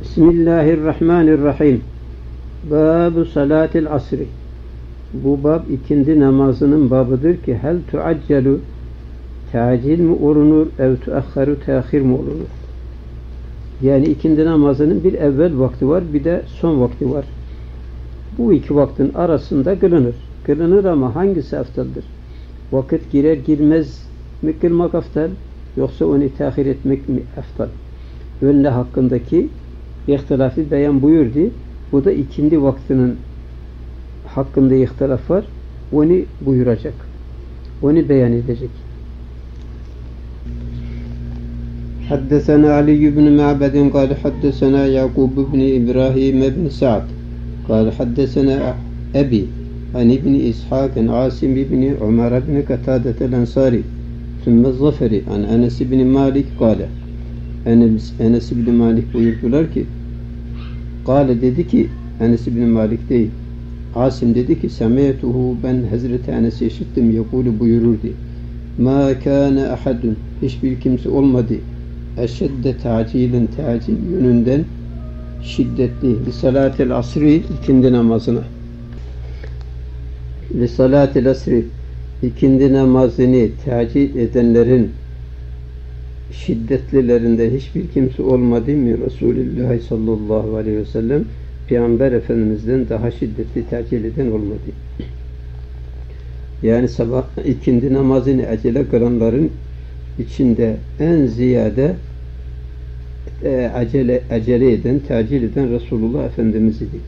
Bismillahirrahmanirrahim. Bab-ı salatil asri. Bu bab ikindi namazının babıdır ki hel tuaccelu tacil mi olunur ev tuakharu tehir mi olunur? Yani ikindi namazının bir evvel vakti var, bir de son vakti var. Bu iki vaktin arasında kılınır. Kılınır ama hangisi eftaldir? Vakit girer girmez mi kılmak eftal, yoksa onu tehir etmek mi eftal? Önle hakkındaki ihtilafı beyan buyurdu. Bu da ikindi vaktinin hakkında ihtilaf var. Onu buyuracak. Onu beyan edecek. حدثنا علي بن معبد قال حدثنا يعقوب بن إبراهيم بن سعد قال حدثنا أبي عن ابن إسحاق عن عاصم بن عمر بن قتادة الأنصاري ثم الظفري عن أنس بن مالك قال Enes bin Malik buyurdular ki Kale dedi ki Enes bin Malik değil Asim dedi ki Semiyatuhu ben Hazreti Enes'i işittim yekulu buyururdu Ma kâne ahadun hiçbir kimse olmadı eşedde tacilin tacil yönünden şiddetli li salatil asri ikindi namazına li salatil asri ikindi namazını tacil edenlerin şiddetlilerinde hiçbir kimse olmadı mı Resulullah sallallahu aleyhi ve sellem Peygamber Efendimiz'den daha şiddetli tercih eden olmadı. Yani sabah ikindi namazını acele kılanların içinde en ziyade acele eden, tercih eden Resulullah Efendimiz idi.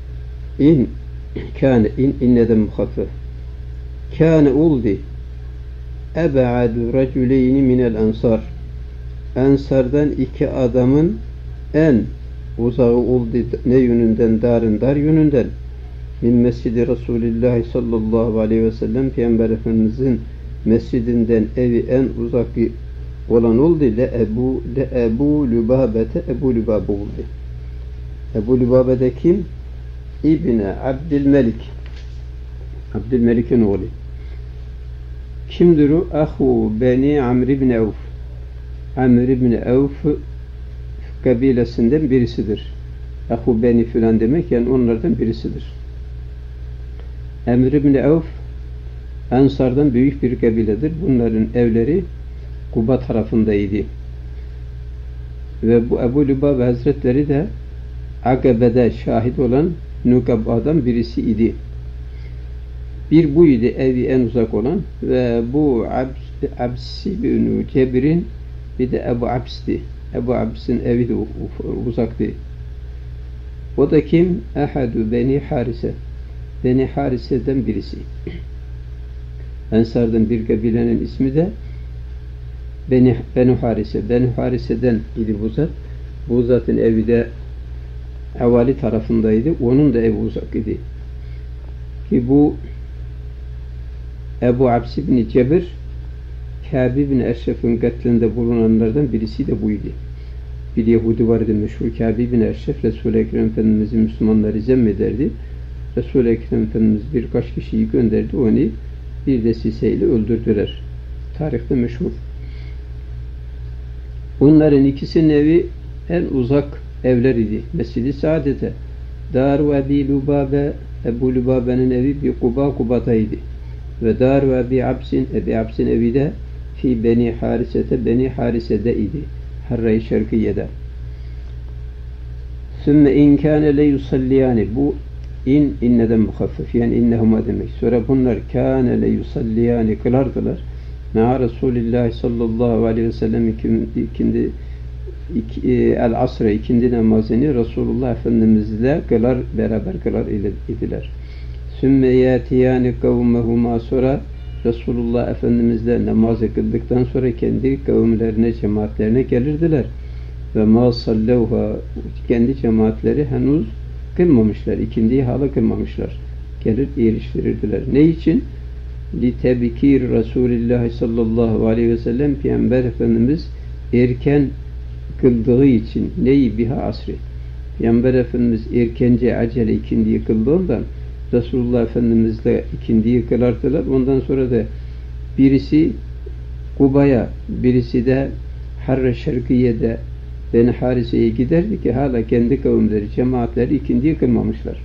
İnneden muhaffef. Kâne oldu eb'adu raculeyni minel ansar. Ensardan iki adamın en uzağı oldu ne yönünden? Dar yönünden. Min mescidi Resulullah sallallahu aleyhi ve sellem Peygamber Efendimizin mescidinden evi en uzak olan oldu. Ebu Lübabe'te Ebu Lübabe oldu. Ebu Lübabe'de kim? İbni Abdülmelik. Abdülmelik'in oğlu. Kimdir o? Ahu Beni Amr ibn Avf. Amr ibn Avf kabilesinden birisidir. Ahu Beni filan demek yani onlardan birisidir. Amr ibn Avf Ensar'dan büyük bir kabiledir. Bunların evleri Kuba tarafındaydı. Ve bu Ebu Lübabe Hazretleri de Akabe'de şahit olan Nukaba'dan birisi idi. Bir buydu evi en uzak olan ve bu Absi bin Cebir'in bir de Ebu Abs'ti. Ebu Abs'in evi de uzaktı. O da kim? Ehadu Beni Harise. Beni Harise'den birisi. Ensar'dan bir kabilenin ismi de Beni Harise. Beni Harise'den idi bu zat. Bu zatın evi de Evali tarafındaydı. Onun da evi uzak idi. Ki bu Ebu Abs ibn Cebir Kâb ibn Eşref'in katlinde bulunanlardan birisi de buydu. Bir Yahudi vardı meşhur Kâb ibn Eşref Resul-i Ekrem Efendimiz'i Müslümanları zemmederdi. Resul-i Ekrem Efendimiz birkaç kişiyi gönderdi. Onu bir desiseyle öldürdüler. Tarihte meşhur. Bunların ikisinin evi en uzak evler idi. Mescid-i Saadet'e. Dar-u Ebi Lübabe Ebu Lübabe'nin evi bir Kuba'daydı. Ve Dar ve Ebi Abs'in evi de fi Beni Harise'de idi. Harre-i Şerkiye'de. Sümme in kâne le yusalliyâni. Bu inneden muhaffef. Yani innehuma demek. Sonra bunlar kâne le yusalliyâni kılardılar. Me'a Resulillah sallallahu aleyhi ve sellem ikindi el-asre ikindi namazını Resulullah Efendimizle beraber kılar idiler. Sümme yâtiyâni kavmehuma sonra Resulullah Efendimizle namaz kıldıktan sonra kendi kavimlerine, cemaatlerine gelirdiler. Ve mâ sallevha kendi cemaatleri henüz kılmamışlar. İkindiyi hala kılmamışlar. Gelir eriştirirdiler. Ne için? Litebkir Resulullah sallallahu aleyhi ve sellem Peygamber Efendimiz erken kıldığı için neyi biha asri. Peygamber Efendimiz erkence acele ikindiyi kıldığından Resulullah Efendimiz'le ikindiyi kılardılar. Ondan sonra da birisi Kuba'ya, birisi de Harre Şerkiye'de Beni Harise'ye giderdi ki hala kendi kavimleri, cemaatleri ikindiyi kılmamışlar.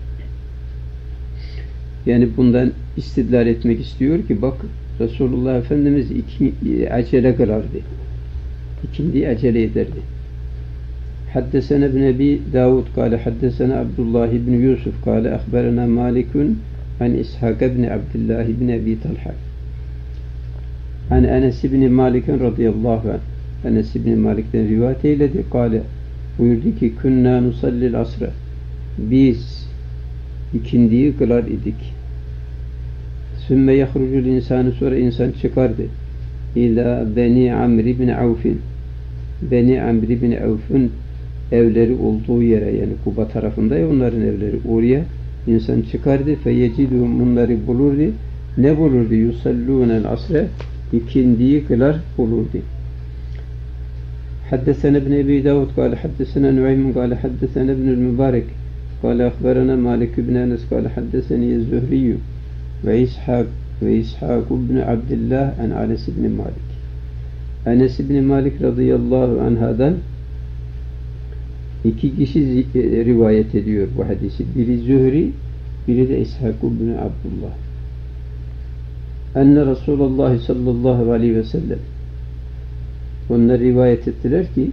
Yani bundan istidlal etmek istiyor ki bak Resulullah Efendimiz acele kılardı. İkindiyi acele ederdi. Haddesene ibn Ebi Davud kâle haddesene Abdullah ibn Yusuf kâle ahberena Malikun an İshak ibn Abdullah ibn Ebi Talha an Enes ibn Malik'in radıyallahu anh. Enes ibn Malik'ten rivayet eyledi. Kâle buyurdu ki künnâ nusallil asra, biz ikindiyi kılar idik. Sümme yahrucul insanı, sonra insan çıkardı. İlâ Beni Amr ibn Avf'in, Beni Amr ibn Avf'in evleri olduğu yere, yani Kuba tarafında ya onların evleri, oraya insan çıkardı. Feyeciduhum, bunları bulurdu. Ne bulurdu? Yusallûnel asre, ikindiyi kılar bulurdu. Haddesene ibn Ebi Davud kâle haddesene Nu'aym kâle haddesene ibnül Mübarek kâle akberena Malik ibn Enes kâle haddeseni Zühriyyü ve İshak ibn Abdillah an Enes ibn Malik. Enes ibn Malik radıyallahu anhadan iki kişi rivayet ediyor bu hadisi. Biri Zühri, biri de İshak ibn Abdullah. Enne Resulullah sallallahu aleyhi ve sellem, onlar rivayet ettiler ki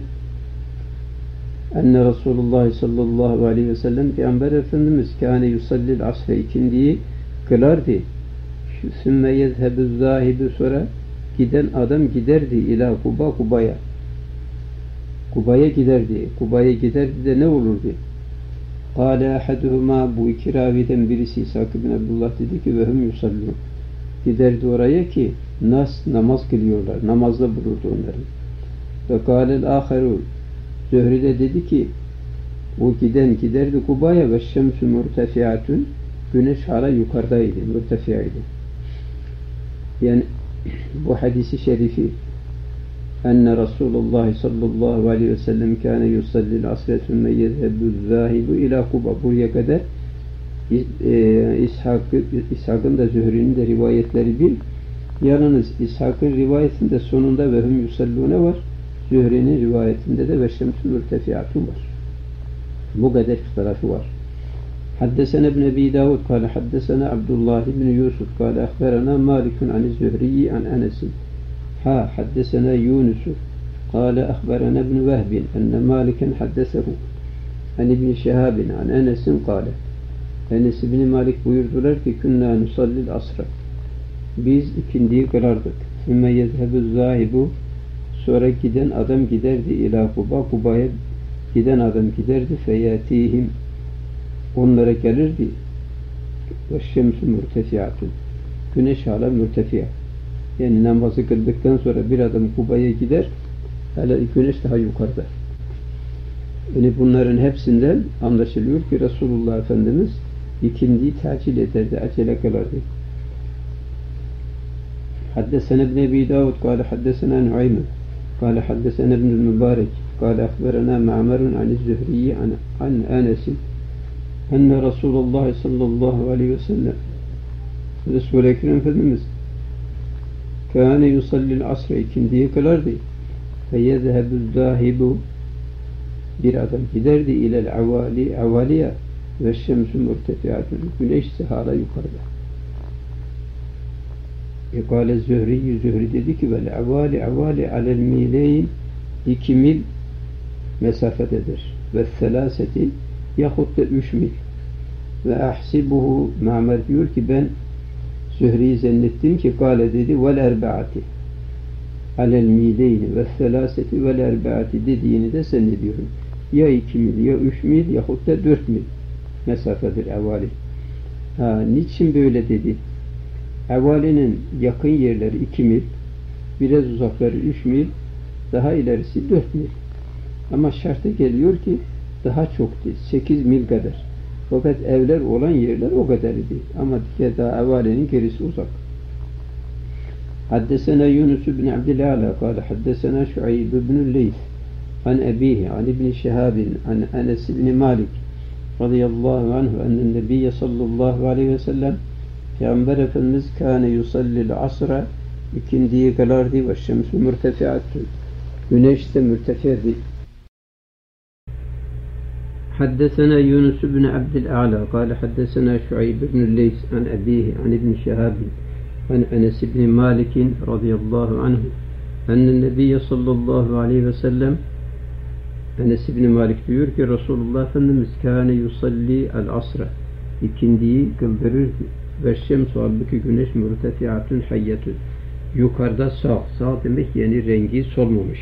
enne Resulullah sallallahu aleyhi ve sellem, Peygamber Efendimiz kâne yusallil asre, ikindiyi kılardı. Sümme yezhebü zâhibü, sonra giden adam giderdi ila Kuba, Kuba'ya giderdi. Kuba'ya giderdi de ne olurdu? Kâle ahaduhuma, bu iki raviden birisi İshak bin Abdullah dedi ki ve hum yusallûn, giderdi oraya ki namaz kılıyorlar. Namazda bulurdu onları. Ve kâlel âkherû, Zühri de dedi ki o giden giderdi Kuba'ya ve şemsü murtefiatun, güneş hala yukarıdaydı, mürtefiyaydı. Yani bu hadisi şerifi enne Resulullah sallallahu aleyhi ve sellem kâne yusallil asre sümme yezhebu zâhibu ila Kuba, buraya kadar İshak'ın da Zühri'nin de rivayetleri bir. Yalnız İshak'ın rivayetinde sonunda ve hum yusallûne var. Zühri'nin rivayetinde de ve şemsü mürtefiatun var. Bu kadar tarafı var. Haddesene ibn Ebi Davud kâle haddesene Abdullah ibn Yusuf kâle ahberena Malikun an Zühri'yi an Enes'in. Haddesena Yunus'u kâle ahberena ibn Vehbin enne Maliken haddesehu an ibn Şehabin an Enes'in kâle. Enes ibn Malik buyurdular ki künnâ nusallil asra, biz ikindiyi kılardık. Sümme yezhebü zâhibu, sonra giden adam giderdi ila Kuba, Kuba'ya giden adam giderdi. Feyatihim, onlara gelirdi. Ve şemsü mürtefiyatun, güneş hala mürtefiya. Yani namazı kıldıktan sonra bir adam Kuba'ya gider, hala güneş daha yukarıda. Yani bunların hepsinden anlaşılıyor ki Resulullah Efendimiz ikindiyi tacil ederdi, acele kılardı. Haddesene ibn Ebi Davud kâle haddesene Nu'aym kâle haddesene ibnül Mübarek kâle akberena Ma'merun an Zühri'yi an Enes'in enne Resulullah sallallahu aleyhi ve sellem, Resul-i Ekrem Efendimiz kâne yusallil asre, ikindiyi kılardı. Fe yezhebü zâhibu, bir adam giderdi ilel avaliye ve şemsü mürtefiatun, güneş hala yukarıda. Kâle Zühri dedi ki vel avali alel mileyn, 2 mil mesafededir. Ve selâseti, yahut da 3 mil. Ve ahsibuhu, Ma'mer diyor ki ben Zühri'yi zannettim ki kâle dedi vel erbaati alel mileyni ve selâseti vel erbaati dediğini de zannediyorum. Ya 2 mil, ya 3 mil, yahut da 4 mil mesafedir avali. Niçin böyle dedi? Avalinin yakın yerleri 2 mil, biraz uzakları 3 mil, daha ilerisi 4 mil. Ama şartı geliyor ki daha çok değil, 8 mil kadar. Fakat evler olan yerler o kadar idi. Ama daha avalinin gerisi uzak. Haddesena Yunus ibn Abdillah kâle haddesena Şuayb ibn Leys an ebihi an ibn Şehabin an Enes ibn Malik radıyallahu anhu ennen nebiyye sallallahu aleyhi ve sellem, Peygamber Efendimiz kâne yusallil asra, ikindiyi kılardı ve şemsü mürtefiatun, güneş de mürtefi'di. حدثنا يونس بن عبد الأعلى قال حدثنا شعيب بن الليث عن أبيه عن ابن شهاب عن أنس بن مالك رضي الله عنه أن النبي صلى الله عليه وسلم Enes İbni Malik diyor ki Resulullah Efendimiz kâne yusalli el-asra ikindiyi kıldırırdı ve şemsu halbuki güneş mürtefiatun hayyetun yukarıda sağ demek yani rengi solmamış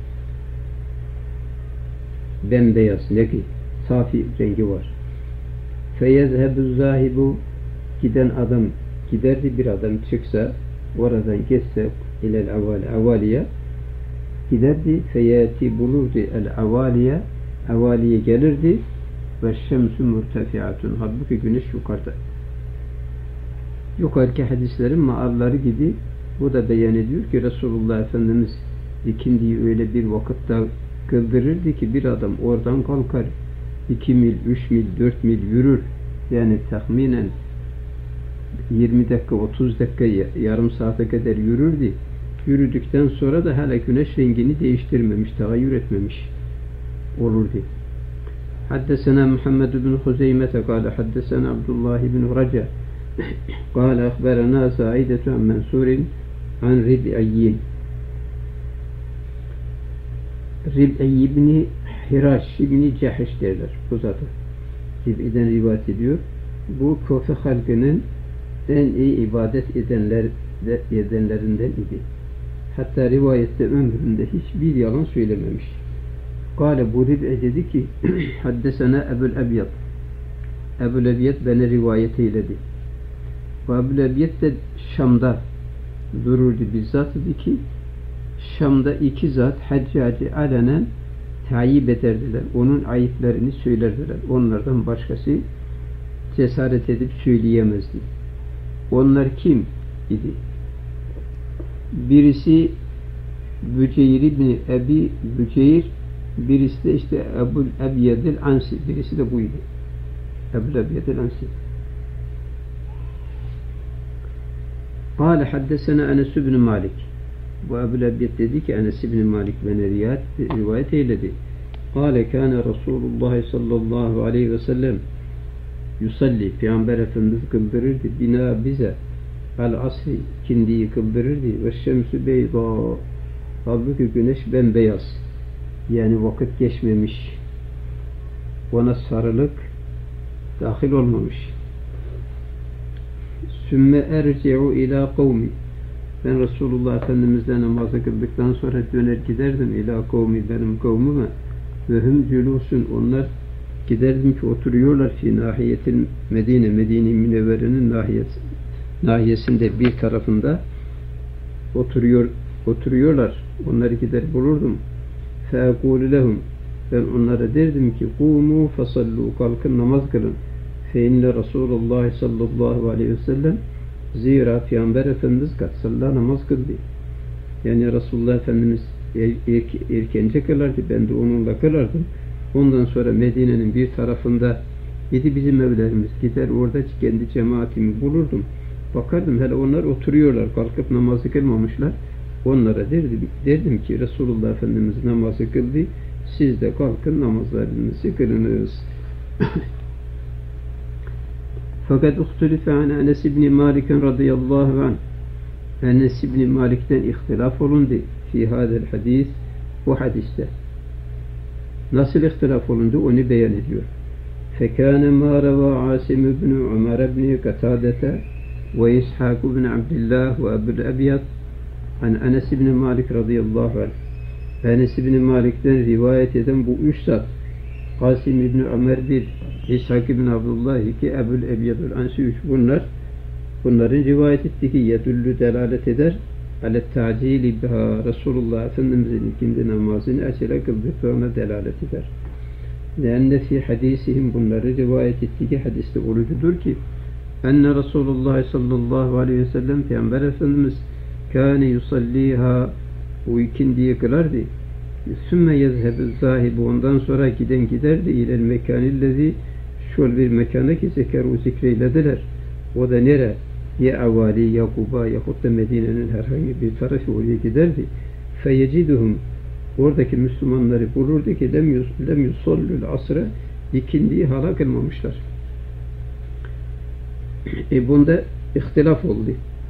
bembeyaz neki safi rengi var feyezhebu zahibu giden adam giderdi bir adam çıksa oradan geçse ilel avaliye giderdi feyati bulurdu el avaliye gelirdi ve şemsu mürtefiatun halbuki güneş yukarıda yukarıki hadislerin maalları gibi bu da beyan ediyor ki Resulullah Efendimiz ikindiyi öyle bir vakitte kıldırırdı ki bir adam oradan kalkar 2 mil, 3 mil, 4 mil yürür yani tahminen 20 dakika, 30 dakika yarım saate kadar yürürdü. Yürüdükten sonra da hala güneş rengini değiştirmemiş, tagayyür etmemiş olurdu. Haddesena Muhammed bin Huzeymete kâle haddesena Abdullah bin Raca kâle akberena Saidetu an Mensurin an Rib'iyyin Rib'i ibni Hiraş ibni Cahiş derler. Bu zaten Rib'i'den rivayet ediyor. Bu Kufe halkının en iyi ibadet edenlerinden idi. Hatta rivayette ömründe hiçbir yalan söylememiş. Kâle bu Rib'i dedi ki haddesena Ebu'l-Ebyad Ebu'l-Ebyad beni rivayet eyledi. Ve Ebu'l-Ebyad de Şam'da dururdu bizzat dedi ki Şam'da iki zat Haccacı alenen tayyip ederdiler. Onun ayıplarını söylerdiler. Onlardan başkası cesaret edip söyleyemezdi. Onlar kim idi? Birisi Büceyr ibn Ebi Büceyr, birisi de işte Ebu'l-Ebyad'il Ansi. Birisi de buydu. Ebu'l-Ebyad'il Ansi. Kâle haddesena Enes ibn Malik. Bu Ebu'l-Ebyad dedi ki Enes ibn Malik beni rivayet eyledi. Kâle kâne Resulullah sallallahu aleyhi ve sellem yusalli Peygamber Efendimiz kıldırırdı bina bize el-asri ikindiyi kıldırırdı ve şemsü beyda halbuki güneş bembeyaz yani vakit geçmemiş ona sarılık dahil olmamış. Sümme erci'u ila kavmi ben Resulullah Efendimiz'le namazı kıldıktan sonra döner giderdim ila kavmi benim kavmime ve hüm cülûsün onlar giderdim ki oturuyorlar fi nahiyetin Medine-i Münevvere'nin nahiyesinde bir tarafında oturuyorlar. Onları gider bulurdum. Feekûlü lehum ben onlara derdim ki kûmû fesallû kalkın namaz kılın. Fe inne Resulullah sallallahu aleyhi ve sellem zira Peygamber Efendimiz katsalla namaz kıldı. Yani Resulullah Efendimiz erkence kılardı. Ben de onunla kılardım. Ondan sonra Medine'nin bir tarafında idi bizim evlerimiz. Gider orada kendi cemaatimi bulurdum. Bakardım hele onlar oturuyorlar. Kalkıp namazı kılmamışlar. Onlara derdim ki Resulullah Efendimiz namazı kıldı. Siz de kalkın namazlarınızı kılınız. Fakat uhtulife an Enes ibn Malik radıyallahu anh Enes ibn Malik'ten ihtilaf olundu fi hadel hadis bu hadiste. Nasıl ihtilaf olundu onu beyan ediyor. Fekâne mâ revâ Asim ibn Ömer ibn Katâdete ve İshak ibn Abdillah ve Ebu'l-Ebyad an Enes ibn Malik radıyallahu anh Enes ibn Malik'ten rivayet eden bu üç zat Asim ibn Ömer bir İshak ibn Abdullah iki Ebu'l-Ebyad'ül Ansi üç bunların rivayet ettiği ki yedüllü delalet eder alet ta'cili biha Resulullah Efendimiz'in ikindi namazını acele kıldıklarına delalet eder. Lenne fi hadisihim bunları rivayet ettiği hadiste olucudur ki enne Resulullah sallallahu aleyhi ve sellem Peygamber Efendimiz kâne yusalliha o ikindiyi kılardı. Sümme yezhebu zahibu ondan sonra giden giderdi ilel mekanillezi şöyle bir mekana ki zekeru zikreylediler. O da nere? Ya Avali, ya Kuba, yahut da Medine'nin herhangi bir tarafı oraya giderdi. Feyeciduhum oradaki Müslümanları bulurdu ki lem yusallul asra ikindiyi hala kılmamışlar. Bunda ihtilaf oldu.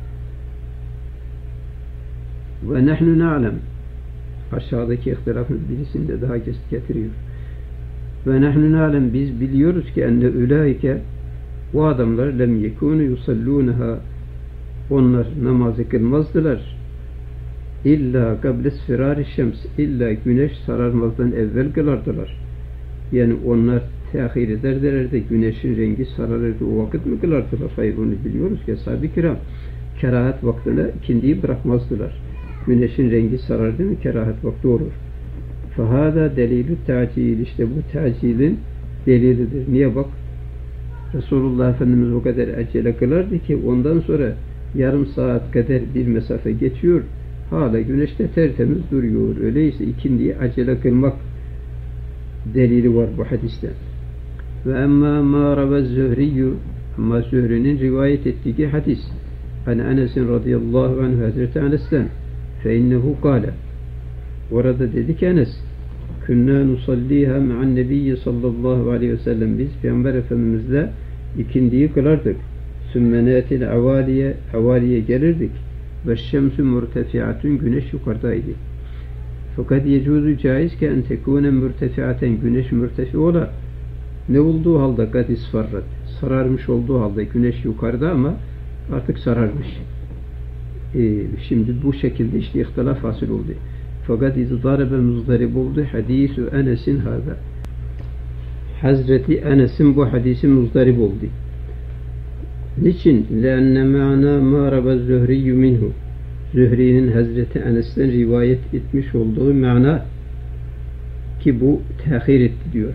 Ve nahnu na'lem, aşağıdaki ihtilafın birisinde daha getiriyor. Ve nahnu na'lem, biz biliyoruz ki enne ulaike, o adamlar lem yekunu yusallunaha, onlar namazı kılmazdılar. İlla kablis firari şems, illa güneş sararmazdan evvel kılardılar. Yani onlar tehir ederdiler de güneşin rengi sararırdı, o vakit mi kılardılar? Hayır, onu biliyoruz ki ashab-ı kiram kerahat vaktinde ikindiyi bırakmazdılar. Güneşin rengi sarardı mı kerahat vakti olur. Fahada delilü tacil, işte bu tacilin delilidir. Niye bak? Resulullah Efendimiz o kadar acele kılardı ki ondan sonra yarım saat kadar bir mesafe geçiyor, hala güneşte tertemiz duruyor. Öyleyse ikindiyi acele kılmak delili var bu hadiste. Ve emma ma rava Zühriyyü, ama Zühri'nin rivayet ettiği hadis an Enes'in radıyallahu anh, Hazreti Enes'ten fe innehu kâle, orada dedi ki Enes, künnâ nusalliha ma'an nebiyyi sallallahu aleyhi ve sellem, biz Peygamber Efendimizle ikindiyi kılardık. Sümmenetil avaliye gelirdik ve şemsü murtefiatun, güneş yukarıdaydı. Fakat yecuzu caiz ki en tekune murtefiaten, güneş murtefi ola, ne olduğu halde kad isfarrat, sararmış olduğu halde güneş yukarıda ama artık sararmış. Şimdi bu şekilde işte ihtilaf hasıl oldu. Fakat izdarebe muzdarib oldu hadisu Enes'in hâzâ, Hazreti Enes'in bu hadisi muzdarib oldu. Niçin? لَاَنَّ مَعْنَا مَا رَبَ الزُّهْرِيُّ مِنْهُ, Zühri'nin Hazreti Enes'ten rivayet etmiş olduğu mana ki bu tehir etti diyor.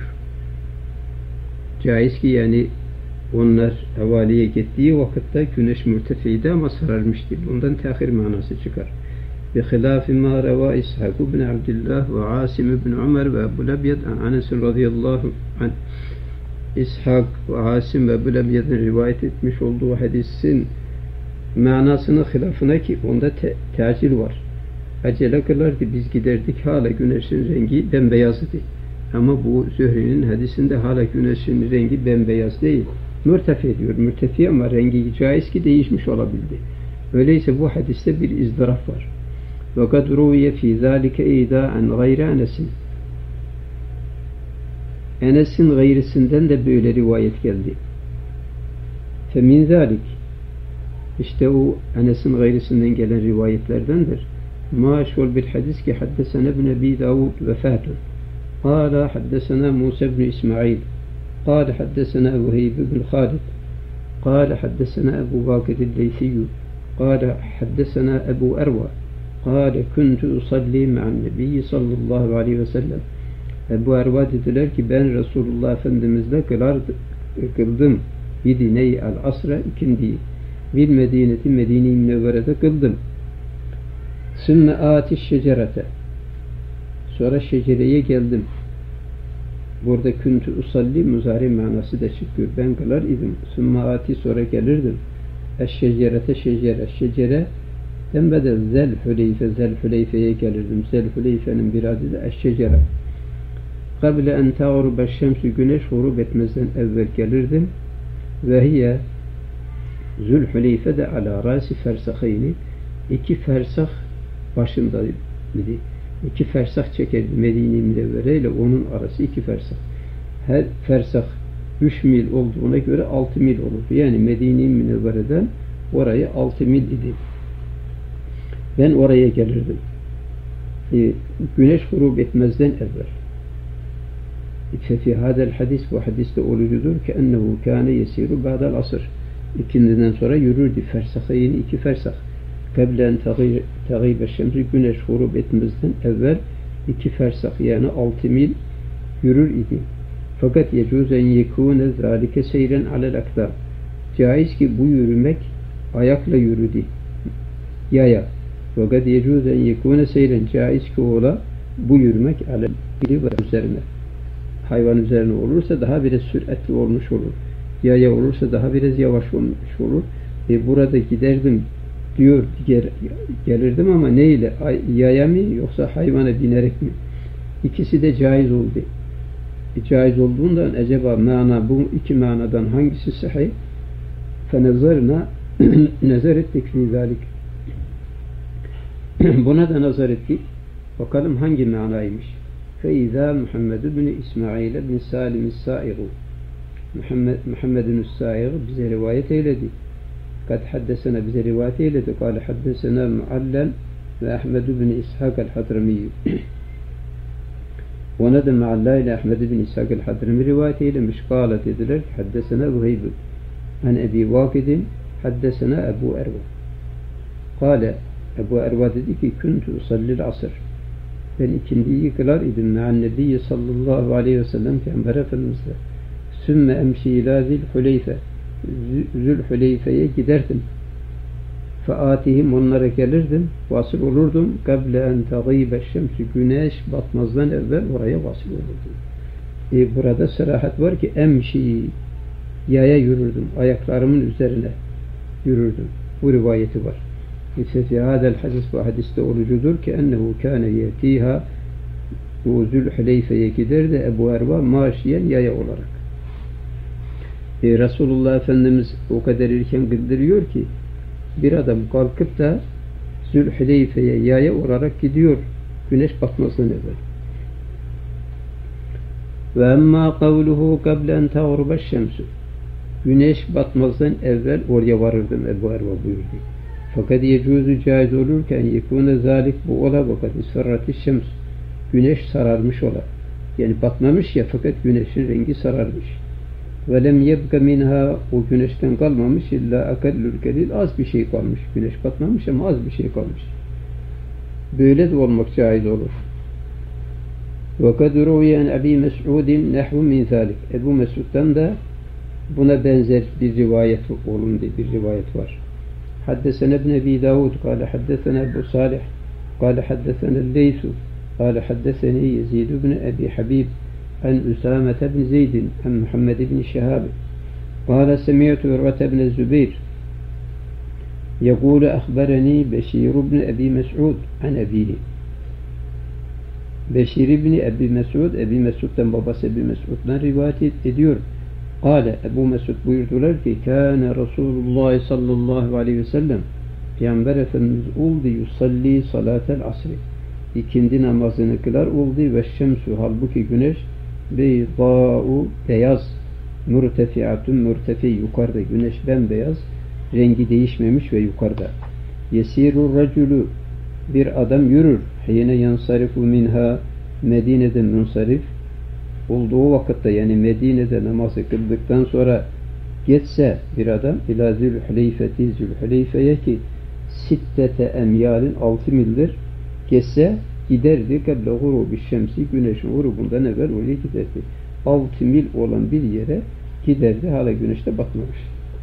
Caiz ki yani onlar havaliye gittiği vakitte güneş mürtefiydi ama sararmıştı. Bundan tehir manası çıkar. بِخِلَافِ مَا رَوَا İshak ibn Abdillah ve Asim ibn Ömer ve Ebu Lebyed an Enes radıyallahu anh. İshak ve Asim ve Ebu Lebyed'in rivayet etmiş olduğu hadisin manasının hilafına ki onda tacil var. Acele kılardı, biz giderdik, hala güneşin rengi bembeyazdı. Ama bu Zühri'nin hadisinde hala güneşin rengi bembeyaz değil. Mürtefi diyor. Mürtefi ama rengi caiz ki değişmiş olabildi. Öyleyse bu hadiste bir izdıraf var. وَقَدْ رُوِيَ فِي ذَٰلِكَ اِيْدَا عَنْ غَيْرَ Enes'in. Enes'in gayrisinden de böyle rivayet geldi. فَمِنْ ذَٰلِكَ, işte o Enes'in gayrisinden gelen rivayetlerdendir. مَا شُوَلْ بِالْحَدِسِ ki حَدَّسَنَا بْنَ بِي دَاوُدْ وَفَاتٌ قَالَ حَدَّسَنَا مُوسَى بْنِ إسماعيل قال حدثنا وهيب بن خالد قال حدثنا أبو باكر الليثي قال حدثنا أبو أروى قال كنت أصلي مع النبي صلى الله عليه وسلم. Ebu Erva dediler ki ben Resulullah Efendimizle kıldım. Bidiney el-asra, ikindiyi. Bil Medineti, Medine-i Münevvere'de kıldım. Sümme atiş şecerete, sonra şecereye geldim. Burada küntü usalli muzari manası da çıkıyor. Ben kılar idim. Sümme ati, sonra gelirdim. Eşşecerete, şecere embede Zelhüleyfe'ye gelirdim. Zelhüleyfe'nin bir adı da eşşecere. Kable en ta'urube şemsü, güneş gurub etmezden evvel gelirdim. Ve hiye Zülhüleyfe de ala rasi fersahayni, iki fersah başındaydı. İki fersah çekerdi. Medine-i Münevvere ile onun arası iki fersah. Her fersah 3 mil olduğuna göre 6 mil olurdu. Yani Medine-i Münevvere'den oraya 6 mil idi. Ben oraya gelirdim. Güneş gurub etmezden evvel. Fi hadel hadis, bu hadiste olucudur ki ennehu kâne yesiru ba'del asr. İkindiden sonra yürürdü. Fersahayni, iki fersah. Keblen tağibe şemsi, güneş gurub etmezden evvel iki fersah yani 6 mil yürür idi. Fakat yecuzen yekûne zâlike seyren alel akdâb. Caiz ki bu yürümek ayakla yürüdü. Yaya. Fakat yecuzen yekûne seyren, caiz ki ola bu yürümek alel biri ve üzerine. Hayvan üzerine olursa daha biraz süratli olmuş olur. Yaya olursa daha biraz yavaş olmuş olur. Burada giderdim diyor, gelirdim ama neyle? Yaya mı yoksa hayvana binerek mi? İkisi de caiz oldu. caiz olduğundan acaba bu iki manadan hangisi sahih? Fenezarna nazar ettik fi zalik. Buna da nazar ettik. Bakalım hangi manaymış. Feiza Muhammed ibn İsmail ibn Salim es-Sa'ir. Muhammed'in es-Sa'ir bize rivayet eyledi. Kad haddesena bize rivayet eyledi. Kâle haddesena Muallal ve Ahmed ibn İshak el-Hadrami. Ona da Muallal ile Ahmed ibn İshak el-Hadrami rivayet eylemiş. Kâle dediler ki haddesena Zuheyb an Ebi Vakidin haddesena Ebu Erva. Kâle Ebu Erva dedi ki kuntu usallil asr. Ben ikindiyi kılar idim me'an nebiyyi sallallahu aleyhi ve sellem Peygamber Efendimizle. Sümme emşi ila Zülhüleyfe. Zülhüleyfe'ye giderdim. Featihim onlara gelirdim. Vasıl olurdum. Kable en tagîbe şemsü güneş batmazdan evvel oraya vasıl olurdum. Burada sırahat var ki emşi yaya yürürdüm. Ayaklarımın üzerine yürürdüm. Bu rivayeti var. Fi hadel hadis bu hadiste olucudur ki ennehu kâne yetiha bu Zülhüleyfe'ye giderdi Ebu Erva maşiyen yaya olarak. Resulullah Efendimiz o kadar erken bildiriyor ki bir adam kalkıp da Zülhüleyfe'ye yaya olarak gidiyor güneş batmasından evvel. Ve emmâ kavluhu kable en tağrubeş şemsü. Güneş batmazdan evvel oraya varırdım Ebu Erva buyurdu. Fakat yecuzu caiz olurken yekûne zâlik bu ola fakat isferrati şems. Güneş sararmış ola. Yani batmamış ya fakat güneşin rengi sararmış. Ve lem yebke minha o güneşten kalmamış illa akallül kelil az bir şey kalmış. Güneş batmamış ama az bir şey kalmış. Böyle de olmak caiz olur. Ve kad ruviyen Ebi Mes'udin nehvu min zâlik. Ebu Mes'ud'dan da buna benzer bir rivayet olundu. Bir rivayet var. حدثنا ابن أبي داود قال حدثنا أبو صالح قال حدثنا الليث قال حدثني يزيد بن أبي حبيب عن أسامة بن زيد عن محمد بن شهاب قال سمعت عروة بن الزبير يقول أخبرني بشير بن أبي مسعود عن أبيه. Beşir ibn Ebi Mesud'dan babası Ebi Mesud'dan rivayet ediyor. Kâle Ebu Mesud buyurdular ki kâne Resulullah sallallahu aleyhi ve sellem Peygamber Efendimiz oldu yusalli salatel asri. İkindi namazını kılar oldu ve şemsu halbuki güneş beydâ'u beyaz mürtefiatun mürtefi yukarıda güneş bembeyaz rengi değişmemiş ve yukarıda. Yesirur raculu bir adam yürür. Hine yansarifu minha Medine'den münsarif olduğu vakitte yani Medine'de namazı kıldıktan sonra geçse bir adam ila Zülhüleyfe'ye ki sittete emyalin 6 mildir geçse giderdi kable gurubi şemsi güneşin grubundan evvel oraya giderdi. 6 mil olan bir yere giderdi hala güneşte batmamış.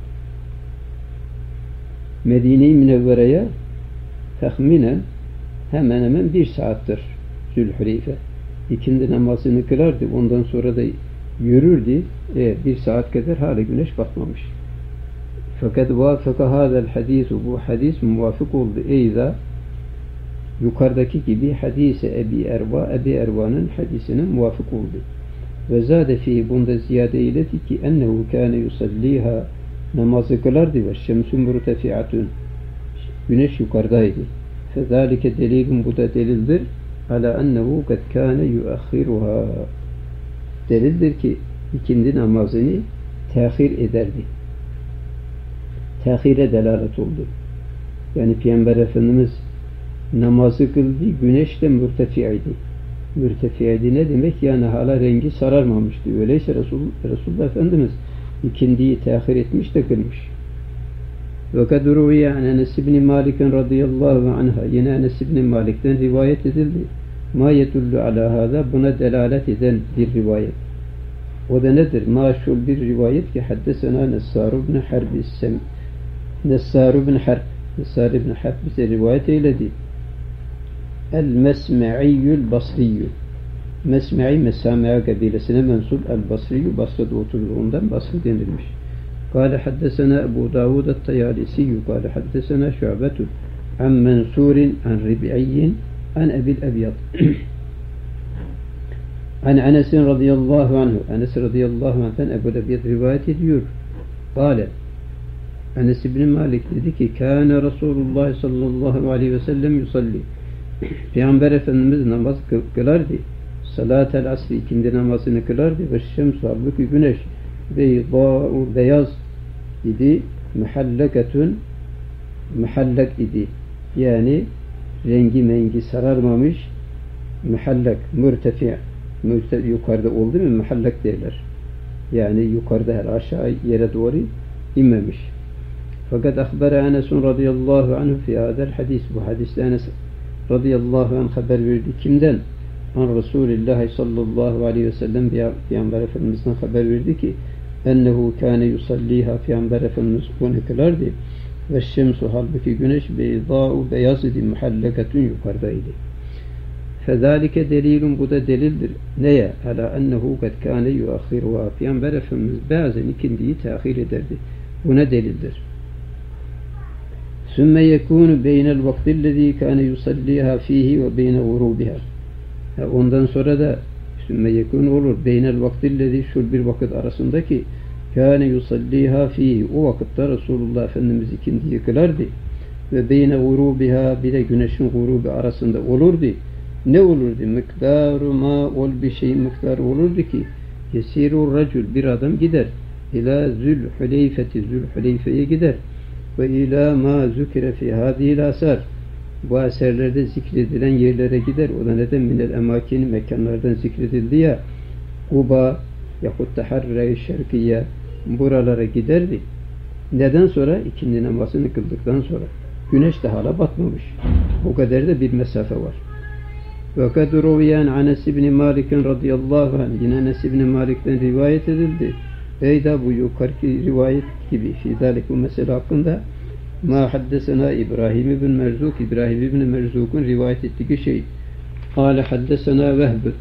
Medine-i Münevvere'ye tahminen hemen hemen 1 saattir Zülhüleyfe. İkindi namazını kılardı. Ondan sonra da yürürdü. 1 saat kadar hala güneş batmamış. Fakat vafaka hadel hadisu bu hadis muvafık oldu. Eyza yukarıdaki gibi hadise Ebi Erva'nın hadisine muvafık oldu. Ve zade fi bunda ziyade eyledi ki ennehu kâne yusalliha namazı kılardı ve şemsun murtefiatun güneş yukarıdaydı. Fezalike delilun bu da delildir. Ala ennehu kad kâne yuakhiruha delildir ki ikindi namazını tehir ederdi. Tehire delalet oldu. Yani Peygamber Efendimiz namazı kıldı, güneş de mürtefiydi. Mürtefiydi ne demek? Yani hala rengi sararmamıştı. Öyleyse Resulullah Efendimiz ikindiyi tehir etmiş de kılmış. Ve kad ruviye an Enes ibn Malik radıyallahu anha yine Enes ibn Malik'ten rivayet edildi. Ma yedullu ala hâzâ buna delalet eden bir rivayet. O da nedir? Maşhur bir rivayet ki haddesena Nessâr ibn Harb Nessâr ibn Harb bize rivayet eyledi. El-Mesme'iyyül Basriyyü Mesme'i Mesami'a kabilesine mensup El-Basriyyü Basra'da oturduğundan Basri denilmiş. قال حدثنا أبو داود الطيالسي قال حدثنا شعبة عن منصور عن ربعي عن أبي الأبيض Hani Enes radıyallahu anhu, Enes radıyallahu anh'ten Ebu Lebiyet rivayet ediyor. Kâle, Enes İbni Malik dedi ki, kâne Resulullah sallallahu aleyhi ve sellem yusalli. Peygamber Efendimiz namaz kılardı. Salat-el asri, ikindi namazını kılardı. Ve şemsu, halbuki güneş beydâ'u, beyaz idi. Muhalleketun, muhallek idi. Yani rengi mengi sararmamış. Muhallek, mürtefi, yukarıda oldu mu muhallek derler. Yani yukarıda, her aşağı yere doğru inmemiş. Fakat ahbere Enes'un radıyallahu anhu fi hadel hadis. Bu hadiste Enes radıyallahu anh haber verdi. Kimden? An Resulullah sallallahu aleyhi ve sellem, Peygamber Efendimiz'den haber verdi ki ennehu kâne yusalliha, Peygamber Efendimiz onu kılardı. Ve şemsu, halbuki güneş beydâ'u, beyaz idi. Muhalleketun, yukarıdaydı. Fezalike delilun, bu da delildir. Neye? Ala ennehu kad kâne yuakhiruha, Peygamber Efendimiz bazen ikindiyi tehir ederdi. Buna delildir. Sümme yekûnu beynel vaktillezî kâne yusalliha fîhî ve beyne gurûbiha. Ondan sonra da sümme yekûnu olur. Beynel vaktillezî, şu bir vakit arasındaki kâne yusalliha fîhî, o vakitte Resulullah Efendimiz ikindiyi kılardı. Ve beyne gurûbiha, bir de güneşin gurubu arasında olurdu. Ne olurdu? Miktarı ma ol, bir şey miktarı olurdu ki yesirur racul, bir adam gider. İlâ Zülhüleyfeti, Zülhüleyfe'ye gider. Ve ilâ ma zükire fî hâdîl asar, bu eserlerde zikredilen yerlere gider. O da neden? Minel emakini, mekanlardan zikredildi ya. Kuba yahut da Harre-i Şerkiye, buralara giderdi. Neden sonra? İkindi namazını kıldıktan sonra. Güneş de hala batmamış. O kadar da bir mesafe var. Ve kad ruviyen Enes İbni Malik'in radıyallahu anh, yine Enes İbni Malik'ten rivayet edildi. Eyda, bu yukarıki rivayet gibi fidalik, bu mesele hakkında ma haddesena İbrahim ibn Merzuk, İbrahim ibn Merzuk'un rivayet ettiği şey. Kâle haddesena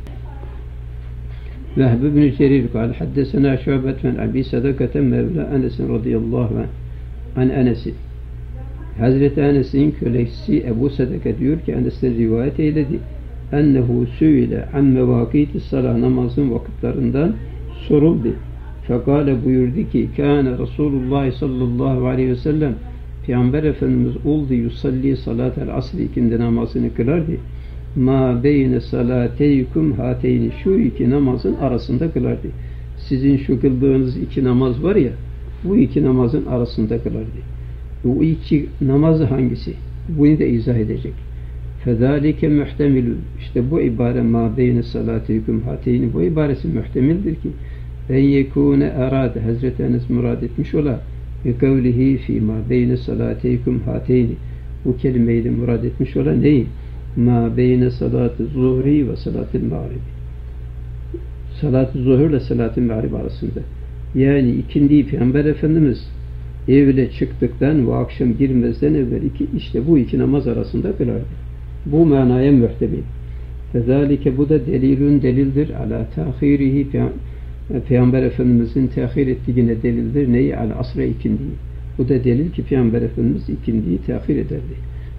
Vehb ibn Cerir, kâle haddesena Şu'bet ve Abi Sadakate Mevla Enes radıyallahu anh, an Enes'i. Hazreti Enes'in kölesi Ebu Sadaka diyor ki, Enes'ten rivayet eyledi. Ennehu sü'ile an mevâkîti salah, namazın vakitlerinden soruldu. Fekale, buyurdu ki, kâne Resulullah sallallahu aleyhi ve sellem, Peygamber Efendimiz oldu yusalli salatel asri, ikindi namazını kılardı. Ma beyne salateykum hateyni, şu iki namazın arasında kılardı. Sizin şu kıldığınız iki namaz var ya, bu iki namazın arasında kılardı. Bu iki namazı hangisi? Bunu da izah edecek. Fezalike muhtemilun, işte bu ibare ma beyne salateykum hateyni, bu ibaresi muhtemildir ki en yekûne erâde, Hazreti Enes murad etmiş ola ve kavlihi fîmâ beyne salâteykum hateyni, bu kelimeyi de murad etmiş ola neyi? Mâ beyne salât-ı zuhri ve salât-ı mağribi, salat-ı zuhur ile salat-ı mağrib arasında. Yani ikindiyi Peygamber Efendimiz evle çıktıktan ve akşam girmezden evvel işte bu iki namaz arasında kılardı. Bu manaya muhtemil. Fezalike, bu da delildir ala tahirihi, Peygamber Efendimiz'in tehir ettiğine delildir. Neyi? Al asra, ikindiyi. Bu da delil ki Peygamber Efendimiz ikindiyi tehir ederdi.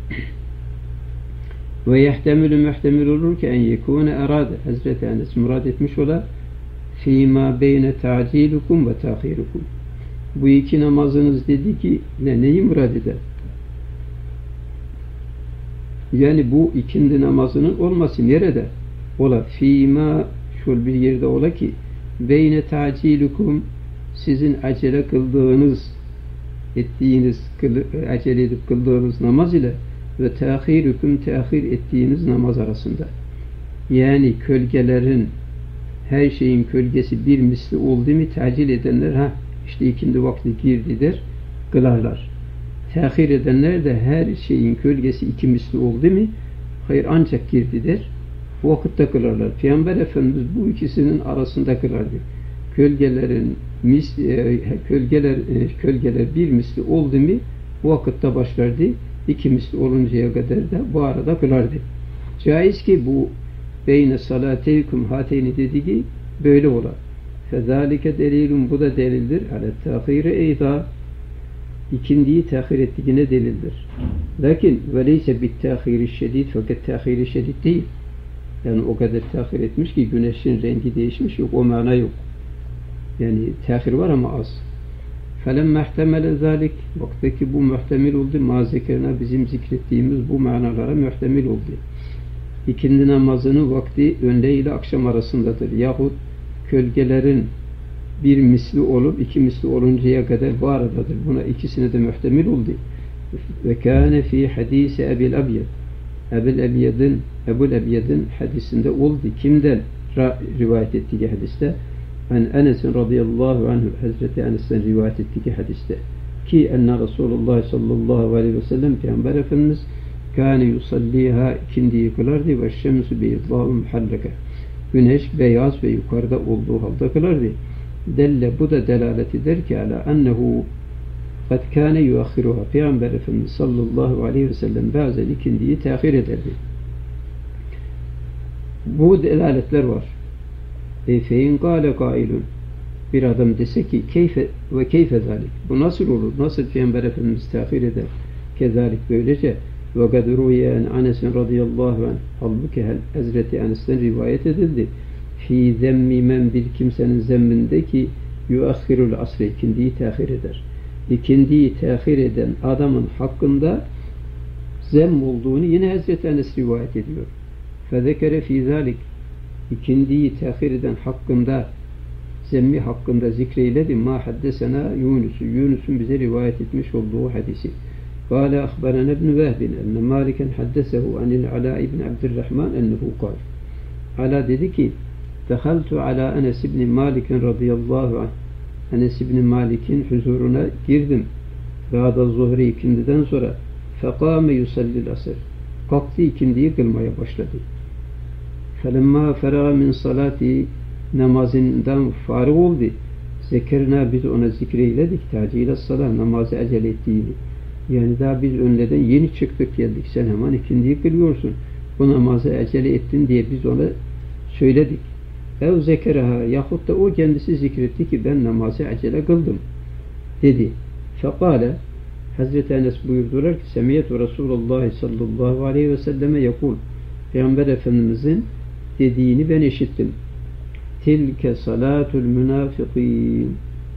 Ve yehtemilü muhtemil olur ki en yekûne erâde, Hazreti Enes murad etmiş ola fîmâ beyne ta'cilukum ve tahirukum, bu iki namazınız dedi ki neyi murad eder? Yani bu ikindi namazının olması nerede? Ola fîmâ, şöyle bir yerde ola ki beyne ta'cilukum, sizin acele kıldığınız, acele edip kıldığınız namaz ile ve tehirukum, tehir ettiğiniz namaz arasında. Yani kölgelerin, her şeyin kölgesi bir misli oldu mu tacil edenler işte ikindi vakti girdi der, kılarlar. Tehir edenler de her şeyin kölgesi iki misli oldu mu hayır ancak girdi der, bu vakitte kılarlar. Peygamber Efendimiz bu ikisinin arasında kılardı. Kölgeler bir misli oldu mu bu vakitte başlardı, iki misli oluncaya kadar da bu arada kılardı. Caiz ki bu beyne salateykum hateyni dediği böyle ola. Fezalike delilun, bu da delildir. Ale tahiri eyda, ikindiyi tahir ettiğine delildir. Lakin veleyse bit tahiri şedid, fakat tahiri şedid değil. Yani o kadar tehir etmiş ki güneşin rengi değişmiş, yok o mana yok. Yani tehir var ama az. فَلَمَّ احْتَمَلَ ذَٰلِكِ Vaktaki bu muhtemel oldu. Mazekerine bizim zikrettiğimiz bu manalara muhtemel oldu. İkindi namazının vakti öğle ile akşam arasındadır. Yahut gölgelerin bir misli olup iki misli oluncaya kadar bu aradadır. Buna ikisine de muhtemel oldu. Ve kâne fî hadîsi Ebil Abyad. Ebu'l Ebyad'ın hadisinde oldu. Kimden rivayet ettiği hadiste? An Enes radıyallahu anhu, Hazreti Enes'ten rivayet ettiği hadiste ki enne Resulullah sallallahu aleyhi ve sellem Peygamber Efendimiz kâne yusalliha ikindiyi kılardı ve şemsu beydâ'u muhallaka. Güneş beyaz ve yukarıda olduğu halde kılardı. Delle, bu da delalet eder ki ala ennehu kad kâne yuakhiruha. Peygamber Efendimiz sallallahu aleyhi ve sellem bazen ikindiyi tehir ederdi. Bu delaletler var. Fein kâle kâilun, bir adam dese ki keyfe ve keyfe zâlik, bu nasıl olur, nasıl Peygamber Efendimiz tehir eder, kezalik böylece ve kad rûye en Enes'in radıyallahu anh, halbuki Hazreti Enes'ten rivayet edildi, fî zemmi men, bir kimsenin zemmindeki yuakhirul asri, ikindiyi tehir eder. İkindiyi tehir eden adamın hakkında zemm olduğunu yine Hazreti Enes rivayet ediyor. Fezekere fî zâlik, İkindiyi tehir eden hakkında, zemmi hakkında zikreyledi. Ma haddesena Yunus'un bize rivayet etmiş olduğu hadisi. Kâle ahbarana ibn Vehbin enne Maliken haddesehu anil Ala ibn Abdurrahman ennehu kâl. Ala dedi ki, dehaltu ala Enes ibn Maliken radıyallahu anh. Enes ibn Malik'in huzuruna girdim. Ba'da zuhri, ikindiden sonra fekâme yusallil asr. Kalktı, ikindiyi kılmaya başladı. فَلَمَّا فَرَغَ مِنْ صَلَاتِ namazından farık oldu. Zekerna, biz ona zikreyledik. Tacile salah, namazı acele ettiğini. Yani daha biz önleden yeni çıktık geldik. Sen hemen ikindiyi kılıyorsun. Bu namazı acele ettin diye biz ona söyledik. Ev zekeraha, yahut da o kendisi zikretti ki ben namazı acele kıldım dedi. Fekale, Hazreti Enes buyurdular ki Semiyetu Resulullah sallallahu aleyhi ve selleme yakul, Peygamber Efendimizin dediğini ben işittim. Tilke salatul münafikîn.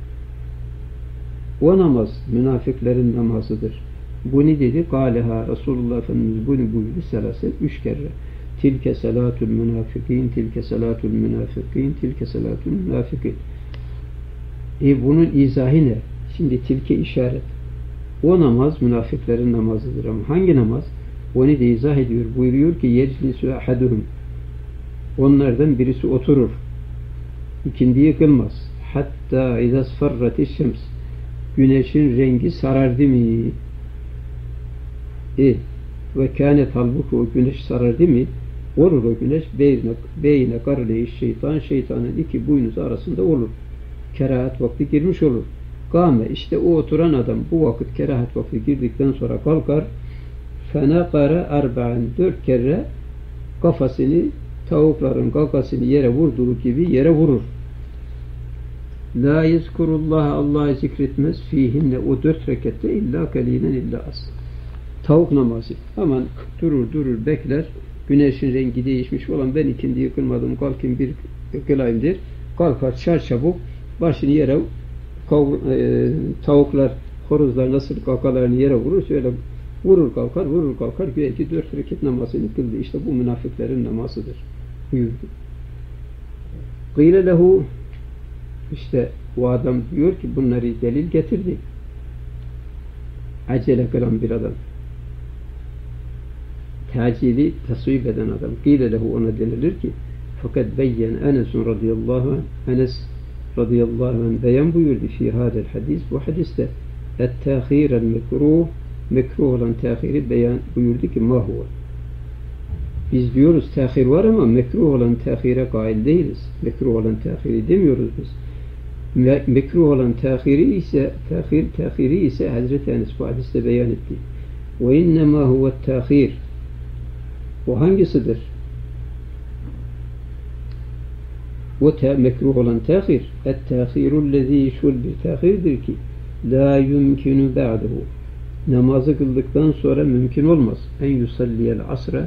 O namaz münafıkların namazıdır. Bu ne dedi? Kâleha, Resulullah Efendimiz bunu buyurdu selase, 3 kere. Tilke salatul münafikîn, tilke salatul münafikîn, tilke salatul münafikîn. Bunun izahı ne? Şimdi tilke işaret. O namaz münafıkların namazıdır ama hangi namaz? Onu da izah ediyor. Buyuruyor ki yeclisü ahaduhum. Onlardan birisi oturur. İkindiyi kılmaz. Hatta izasfarrati şems. Güneşin rengi sarardı mı? Ve kânet halbuki o güneş sarardı mı? Olur o güneş beyne karleyi şeytan, şeytanın iki boynuzu arasında olur. Kerahat vakti girmiş olur. Kâme, işte o oturan adam bu vakit kerahat vakti girdikten sonra kalkar. Fenakara arba'an, 4 kere kafasını, tavukların kakasını yere vurduğu gibi yere vurur. La yezkurullah, Allah'ı zikretmez fihinne, o 4 rekatte illa kalinen illa az. Tavuk namazı. Aman durur bekler. Güneşin rengi değişmiş olan ben ikindiyi kılmadım, kalkayım bir kılayım der. Kalkar çarçabuk başını yere, tavuklar, horozlar nasıl kakalarını yere vurur, öyle vurur kalkar güya ki 4 rekat namazını kıldı. İşte bu münafıkların namazıdır buyurdu. Gîle lehu, işte o adam diyor ki bunları delil getirdi. Acele kılan bir adam. Tacili tasvip eden adam. Gîle lehu, ona denilir ki fakat beyyen Enes'un radıyallahu anh, Enes radıyallahu anh beyan buyurdu fi hadel hadis, bu hadiste et-tâhîrel mekruh, mekruh olan tehiri beyan buyurdu ki ma huve. Biz diyoruz tehir var ama mekruh olan tehire kail değiliz. Mekruh olan tehiri demiyoruz biz. Mekruh olan tehiri ise Hazreti Enes bu hadiste beyan etti. Ve innema huve tehir. O hangisidir? O mekruh olan tehir. Et-tehirüllezî, şul bir tehirdir ki la yumkinu ba'dehu. Namazı kıldıktan sonra mümkün olmaz. En yusalliyel asra,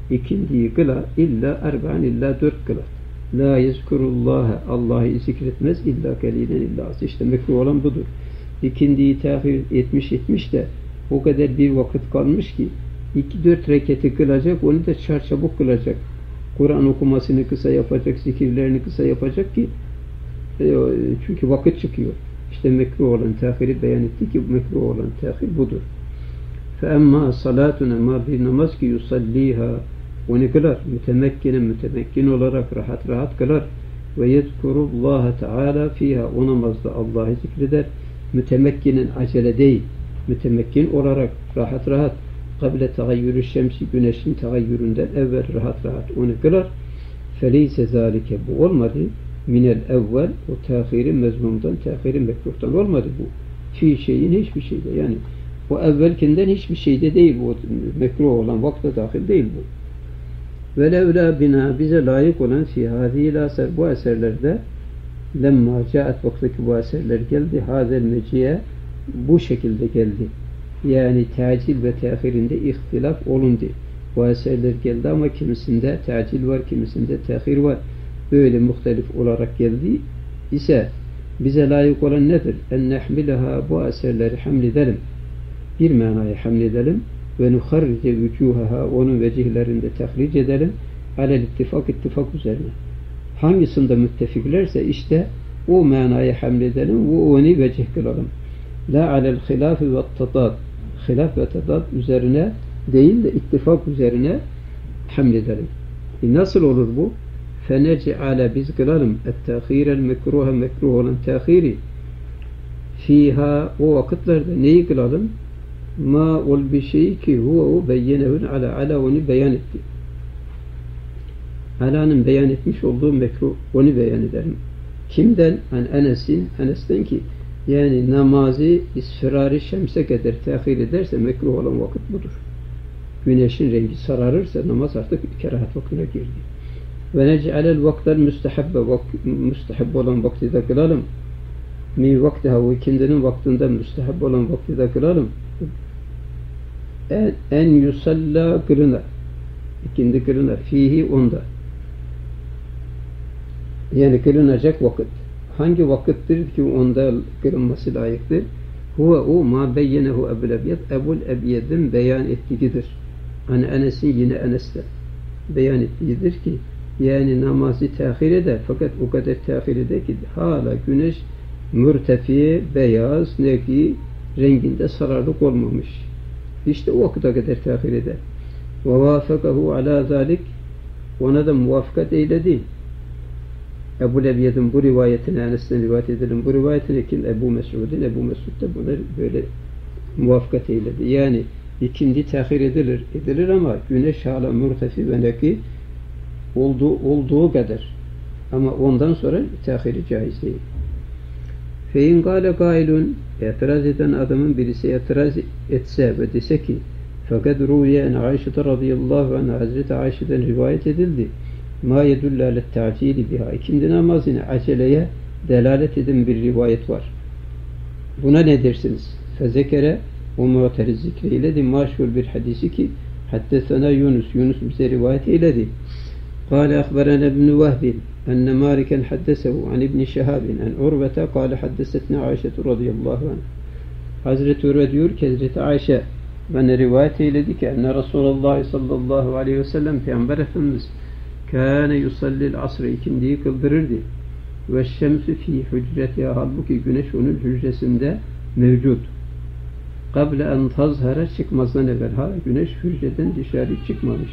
ikindiyi kıla illa erba'an illa 4 kıla. La yezkurullaha Allah'ı zikretmez illa kelilen illa az. İşte mekruh olan budur. İkindiyi tahir etmiş de o kadar bir vakit kalmış ki 2-4 reketi kılacak, onu da çarçabuk kılacak. Kur'an okumasını kısa yapacak, zikirlerini kısa yapacak ki çünkü vakit çıkıyor. İşte mekruh olan tahiri beyan etti ki mekruh olan tahir budur. فَاَمَّا salatuna ma bir namaz ki yusalliha onu kılar, mütemekkin olarak rahat kılar ve yezkurullaha teala fiha o namazda Allah'ı zikreder. Mütemekkinin acele değil, mütemekkin olarak rahat kable tagayyürü şemsi güneşin tagayyüründen evvel rahat onu kılar. Feleyse zalike bu olmadı. Minel evvel o tahiri mezmumdan, tahiri mekruhtan olmadı bu. Fi şeyin hiçbir şeyde yani o evvelkinden hiçbir şeyde değil bu mekruh olan vakte dahil değil bu. Velevla bina bize layık olan fi hâzîl asar bu eserlerde lemma câet vaktaki bu eserler geldi hâzel meciye bu şekilde geldi. Yani tacil ve tehirinde ihtilaf olundu. Bu eserler geldi ama kimisinde tacil var, kimisinde tehir var. Böyle muhtelif olarak geldi ise bize layık olan nedir? En nehmileha bu eserleri hamledelim. Bir manayı hamledelim ve nuharrice vücuhaha onun vecihlerinde tahric edelim. Alel ittifak üzerine. Hangisinde müttefiklerse işte o manayı hamledelim ve onu vecih kılalım. La alel hilafi ve tadad. Hilaf ve tadad üzerine değil de ittifak üzerine hamledelim. Nasıl olur bu? فَنَجْعَلَ biz kılalım اَتْتَخِيرَ الْمekruha mekruh olan tahiri fiha o vakitlerde neyi kılalım? Ma ol bir şey ki huve o beyyenehun ala onu beyan etti. Ala'nın beyan etmiş olduğu mekruh onu beyan edelim. Kimden? Enes'ten ki yani namazı isfirari şemse kadar tahir ederse mekruh olan vakit budur. Güneşin rengi sararırsa namaz artık kerahat vaktine girdi. Ve nec'alel vaktel müstehab olan vakti de kılalım. Mi vaktiha o ikindinin vaktinde müstehab olan vakti de kılalım. En yusalla kılına. İkindi kılına. Fihi onda. Yani kılınacak vakit. Hangi vakittir ki onda kılınması layıktır? Huve o ma beyyenehu Ebul Ebyed. Ebul Ebyed'in beyan ettiğidir. Enes'in yine Enes'te beyan ettiğidir ki yani namazı tahir eder fakat o kadar tahir eder ki hala güneş mürtefi, beyaz, neki renginde sararlık olmamış. İşte o vakıta kadar tahir eder. Ve vâfekahu alâ zâlik ona da muvaffakat eyledi. Ebu Lebyed'in bu rivayetine Enes'ten rivayet edelim. Bu rivayetine kim? Ebu Mesud'un. Ebu Mesud da buna böyle muvaffakat eyledi. Yani ikindi tahir edilir ama güneş hala mürtefi ve neki olduğu kadar. Ama ondan sonra tahiri caiz değil. Fein gâle gâilun itiraz eden adamın birisi itiraz etse ve dese ki fakat rüye en Ayşe radıyallahu anh Hazreti Ayşe'den rivayet edildi. Ma yedullu alet ta'cili biha. İkindi namazını aceleye delalet eden bir rivayet var. Buna ne dersiniz? Fezekere o mu'teriz zikreyledi. Maşhur bir hadisi ki haddesena Yunus bize rivayet eyledi. قال أخبرنا ابن وهب أن مالكا حدثه عن ابن شهاب عن عروة قال حدثتنا عائشة رضي الله عنها. Hazreti Urve diyor ki Hazreti Ayşe bana rivayet eyledi ki enne Resulullah sallallahu aleyhi ve sellem Peygamber Efendimiz kâne yusallil asrı ikindiyi kıldırırdı. Ve şemsü fî hücretiha halbuki güneş onun hücresinde mevcut. Kable en tazhara çıkmazdan evvel güneş hücreden dışarı çıkmamış.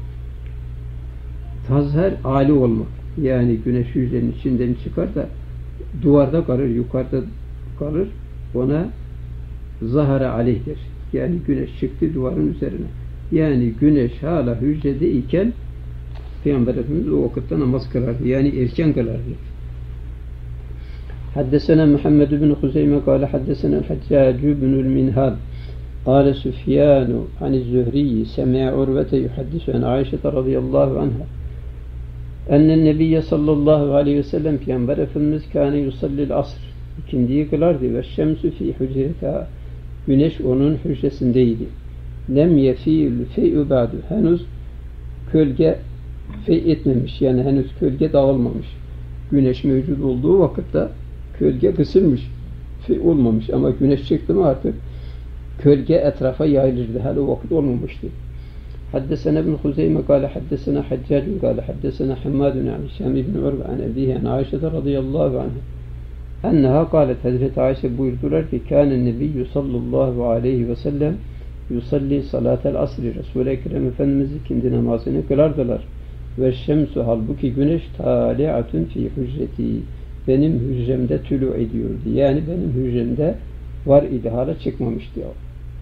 Tazher âli olmak. Yani güneş hücrenin içinden çıkar da duvarda kalır, yukarıda kalır. Ona zahara aleyhdir. Yani güneş çıktı duvarın üzerine. Yani güneş hala hücrede iken Peygamber Efendimiz o vakitte namaz kılardı. Yani erken kılardı. Haddesena Muhammed bin Huzeyme kâle haddesena Haccacu binul Minhal kâle Süfyanu an'iz-Zühriyi semi'a Urvete yuhaddisu en Ayşe radıyallahu anha ennen Nebiyye sallallahu aleyhi ve sellem Peygamber Efendimiz kâne yusallil asr ikindiyi kılardı ve şemsü fî hücretiha güneş onun hücresindeydi. Lem yefîl fey'ü ba'du henüz gölge etmemiş. Yani henüz gölge dağılmamış. Güneş mevcut olduğu vakitte gölge kısılmış. Olmamış. Ama güneş çıktı mı artık gölge etrafa yayılırdı. Hala o vakit olmamıştı. حدثنا ابن خزيمة قال حدثنا حجاج قال حدثنا حماد عن هشام بن عروة عن أبيه عن عائشة رضي الله عنها أنها قالت Hazreti Ayşe buyurdular ki kâne nebiyyü sallallahu aleyhi ve sellem yusalli salatel asri Resul-i Ekrem Efendimiz ikindi namazını kılardılar ve şemsu halbuki güneş tali'atun fi hücreti benim hücremde tülü ediyordu yani benim hücremde var idi hala çıkmamıştı o.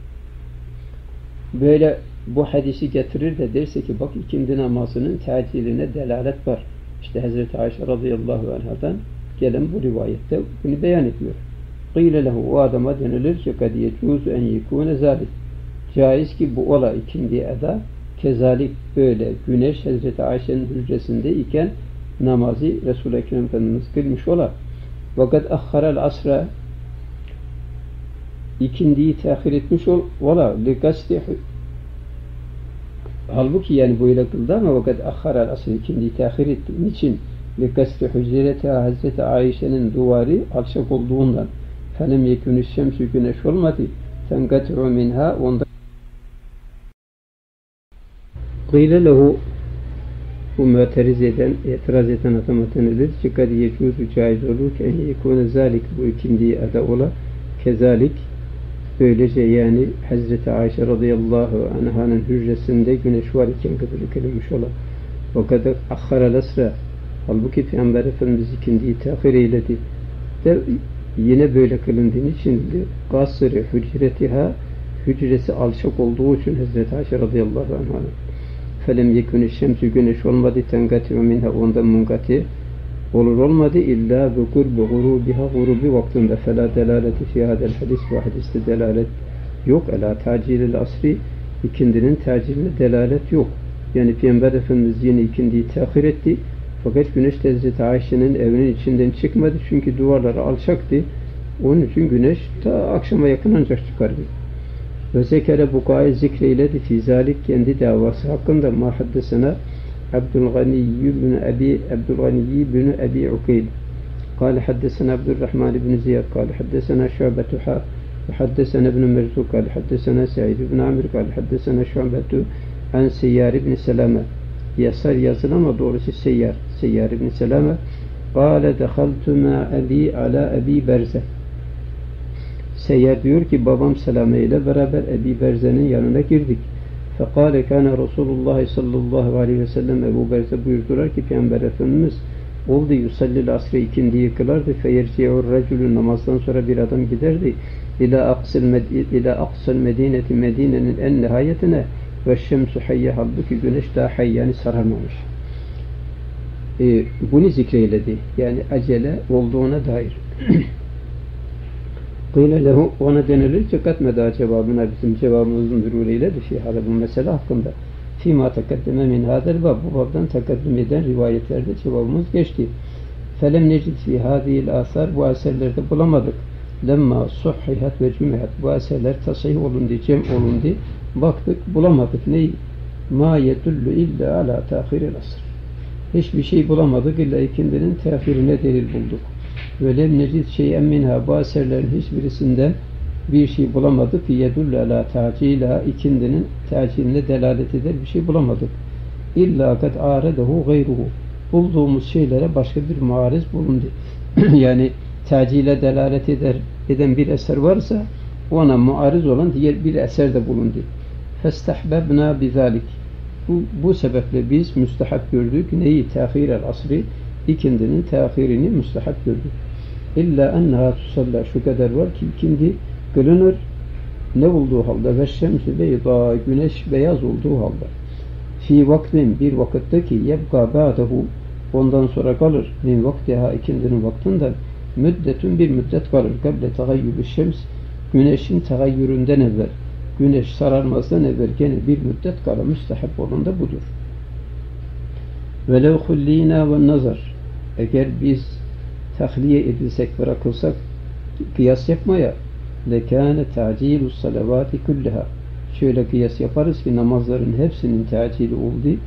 Böyle bu hadisi getirir de derse ki bak ikindi namazının taciline delalet var. İşte Hazreti Ayşe radıyallahu anhadan gelen bu rivayette bunu beyan ediyor. Qîle lehu o adama denilir ki kad yecuzu en yekûne zâlik. Caiz ki bu ola ikindi eda kezalik böyle güneş Hazreti Ayşe'nin hücresinde iken namazı Resul-i Ekrem Efendimiz kılmış ola. Vakat ahharel asra ikindiyi tehir etmiş ola. Likasti halbuki yani böyle kıldı ama vakat ahharel asra ikindiyi tehir etti. Niçin? Likasti hücretiha Hazreti Ayşe'nin duvarı alçak olduğundan felem yekûnü şemsü güneş olmadı. Fengati'u minha ondan Qîle lehu bu müteriz eden, itiraz eden adama denilir ki kad yecuzu caiz olur ki en yekûne zâlik bu ikindiği ada ola kezalik böylece yani Hazreti Ayşe radıyallahu anh'ın hücresinde güneş var iken kılınmış ola. O kadar ahharel asra halbuki Peygamber Efendimiz ikindiği tehir eyledi. De yine böyle kılındığın için kasr-ı hücretiha hücresi alçak olduğu için Hazreti Ayşe radıyallahu anh'ın felem yekûnü şemsü güneş olmadı tengati'u minha ondan munkati olur olmadı illa bi kurbi gurubiha gurubi vaktinde fela delaleti fi hadel hadis ve hadiste delalet yok ela tacilil asri ikindinin taciline delalet yok. Yani Peygamber Efendimiz yine ikindiyi tehir etti. Fakat güneş Hazreti Ayşe'nin evinin içinden çıkmadı çünkü duvarları alçaktı. Onun için güneş ta akşama yakın ancak çıkardı. Ve zekere bukayı zikreyledi fizalik kendi davası hakkında ma haddesena Abdülgani bin Abi Ukeyl قال حدثنا عبد الرحمن بن زياد قال حدثنا شعبة وحدثنا ابن مرزوق قال حدثنا سعيد بن عمرو قال حدثنا شعبة عن سيار بن سلامة يسار yazılı ama doğrusu Seyyar ibn Selame قال دخلت مع أبي على أبي برزة Seyyar diyor ki babam Selame ile beraber Ebi Berze'nin yanına girdik. Fekale kâne Resulullah sallallahu aleyhi ve sellem Ebu Berze buyurdular ki Peygamber Efendimiz oldu yusallil asri ikindiyi kılardı feyerci'ur racülü namazdan sonra bir adam giderdi ila aksal medineti Medine'nin en nihayetine ve şemsu hayye halbuki güneş daha hay yani sararmamış. Bunu zikreyledi. Yani acele olduğuna dair. Qîle lehu ona denilir ki katmeda cevabına bizim cevabımızın durureyledir fi hâle bu mesele hakkında. Fîmâ tekeddeme min hâdel bab bu babdan tekaddüm eden rivayetlerde cevabımız geçti. Felem necid fi hâzihil âsâr bu eserlerde bulamadık. Lemma suhhihat ve cümihat bu eserler tasih olundu, cem olundu. Baktık bulamadık. Neyi? Ma yedullu illa ala tahiril asr. Hiçbir şey bulamadık illa ikindinin tehirine delil bulduk. Ve lem necid şey'en minha bu eserlerin hiçbirisinden bir şey bulamadık. Yedullu ala tacila ikindinin taciline delalet eder bir şey bulamadık. İlla kad aredehu gayruhu. Bulduğumuz şeylere başka bir muariz bulundu. Yani tacile delalet eden bir eser varsa ona muariz olan diğer bir eser de bulundu. Festahbebna bizalik. Bu sebeple biz müstehap gördük. Neyi? Tehirel asri ikindinin tehirini müstehap gördük. İlla enneha tusalla şu kadar var ki ikindi kılınır ne olduğu halde ve şemsi beyda güneş beyaz olduğu halde. Fi vaktin bir vakitte ki yebka ba'dehu ondan sonra kalır. Min vaktiha ikindinin vaktinden müddetün bir müddet kalır. Kable tegayyübü şems güneşin tegayyüründen evvel. Güneş sararmazdan evvel gene bir müddet kalır. Müstehap olan da budur. Velev hullina ve nazar eğer biz tahliye edilsek bırakılsak kıyas yapmaya lekâne ta'cilus salavati kulliha şöyle kıyas yaparız ki namazların hepsinin tacili oldu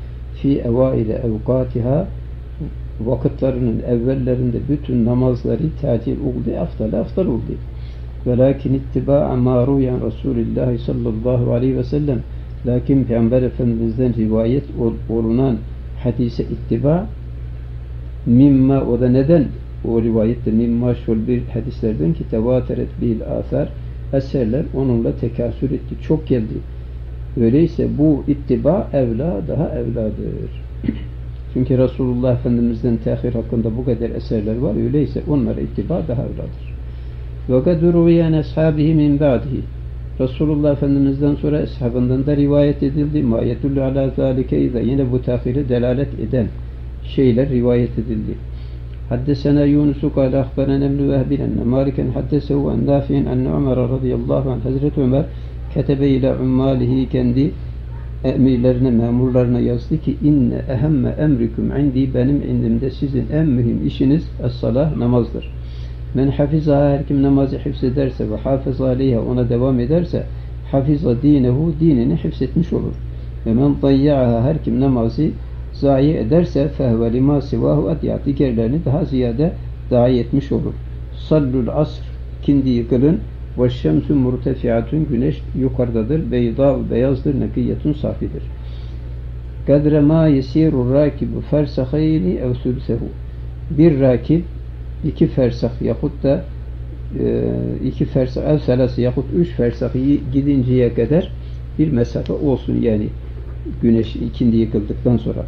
fi evaile evkatiha vakitlerinin evvellerinde bütün namazları tacil oldu, aftal oldu. Velakin ittiba'a ma ruyan Resulullah sallallahu aleyhi ve sellem, lakin Peygamber Efendimiz'den rivayet olunan hadise ittiba mimma, o da neden o rivayette mimma şol bir hadislerden ki tevateret bil asar, eserler onunla tekasür etti, çok geldi. Öyleyse bu ittiba evla, daha evladır. Çünkü Resulullah Efendimiz'den tehir hakkında bu kadar eserler var. Öyleyse onlara ittiba daha evladır. Ve kad ruviyen ashabihi min ba'dihi, Resulullah Efendimiz'den sonra eshabından da rivayet edildi. Ma yedullu ala zalike, yine bu tehire delalet eden şeyler rivayet edildi. Haddesena Yunus kâle ahbarana ibn Vehb enne Maliken haddesehu an Nafi'in enne Ömer radıyallahu anh, Hazreti Ömer ketebe ile ummalihi, kendi emirlerine, memurlarına yazdı ki inne ehemme emrikum indi, benim indimde sizin en mühim işiniz es-salah, namazdır. Men hafizaha, her kim namazı hifzederse ve hafıza aleyha, ona devam ederse hafiza dinehu, dinini hifzetmiş olur. Ve men dayyaha, her kim namazı zayi ederse fehve lima sivahu adya, diğerlerini daha ziyade dahi etmiş olur. Sallul asr, kindiyi kılın. Ve şemsü murtefiatun, güneş yukarıdadır. Beyda, beyazdır. Nekiyetun, safidir. Kadre ma yesiru rakibu fersahayni ev sülsehu, bir rakip 2 fersah yahut da 2 fersah ev selası yahut 3 fersah gidinceye kadar bir mesafe olsun, yani güneş ikindi yıkıldıktan sonra.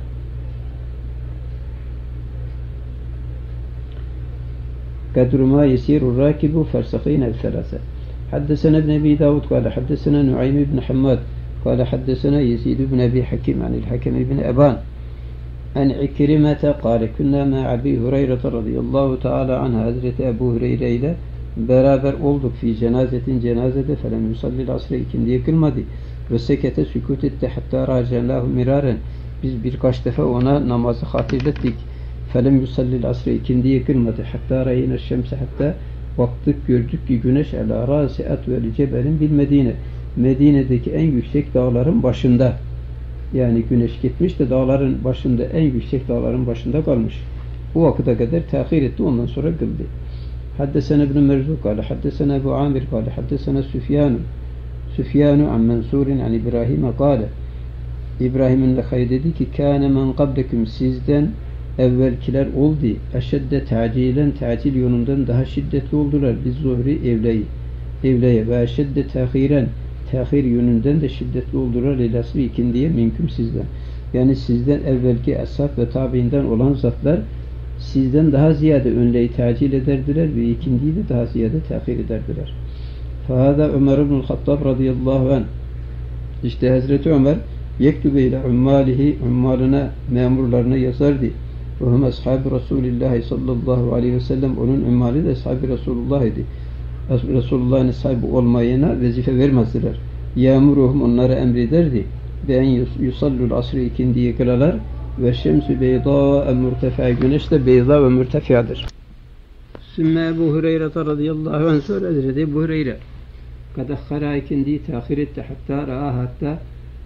Kadru ma yesiru rakibu fersahayni ev selasa. حدثنا ابن أبي داود قال حدثنا نعيم بن حماد قال حدثنا يزيد بن أبي حكيم عن الحكم بن أبان عن عكرمة قال كنا مع أبي هريرة رضي الله تعالى عنه, Hazreti Ebu Hureyre ile beraber olduk fi cenazetin, cenazede, felem yusalli asre, ikindiye kılmadı ve sekete, sükut etti, hatta racenlahu miraren, biz birkaç defa ona namazı hatırlattık, felem yusalli asre, ikindiye kılmadı, hatta rayine şemse, hatta baktık, gördük ki güneş ala râsi etveli cebelin bil Medine, Medine'deki en yüksek dağların başında, yani güneş gitmiş de dağların başında, en yüksek dağların başında kalmış. Bu vakıta kadar tehir etti, ondan sonra kıldı. Haddesena ibn Merzuk kâle haddesena Ebu Amir kâle haddesena Süfyanu an Mensurin an İbrahim'e kâle, İbrahim'in lekayı dedi ki kâne men kablekum, sizden evvelkiler oldu, eşedde tacilen, tacil yönünden daha şiddetli oldular, biz zuhri evleye ve eşedde tehiren, tehir yönünden de şiddetli oldular, ilasri ikindiye minkum, sizden. Yani sizden evvelki ashab ve tabiinden olan zatlar sizden daha ziyade önleyi tacil ederdiler ve ikindiyi de daha ziyade tehir ederdiler. Fahada Ömer ibn Hattab radıyallahu anh, işte Hazreti Ömer yektübe ile ummalihi, ummalına, memurlarına yazardı. Ve hum ashab-ı Resulullah sallallahu aleyhi ve sellem, onun ummali de ashab-ı Resulullah idi. Resulullah'ın sahibi olmayana vazife vermezdiler. Yağmuruhum, onlara emrederdi. Ve en yusallul asri, ikindiyi kılalar. Ve şemsü beyda mürtefi'a, güneş de beyda ve mürtefiadır. Sümme Ebu Hureyre radıyallahu anh, sonra Hazreti Ebu Hureyre kadakhara, ikindiyi tahir etti, hatta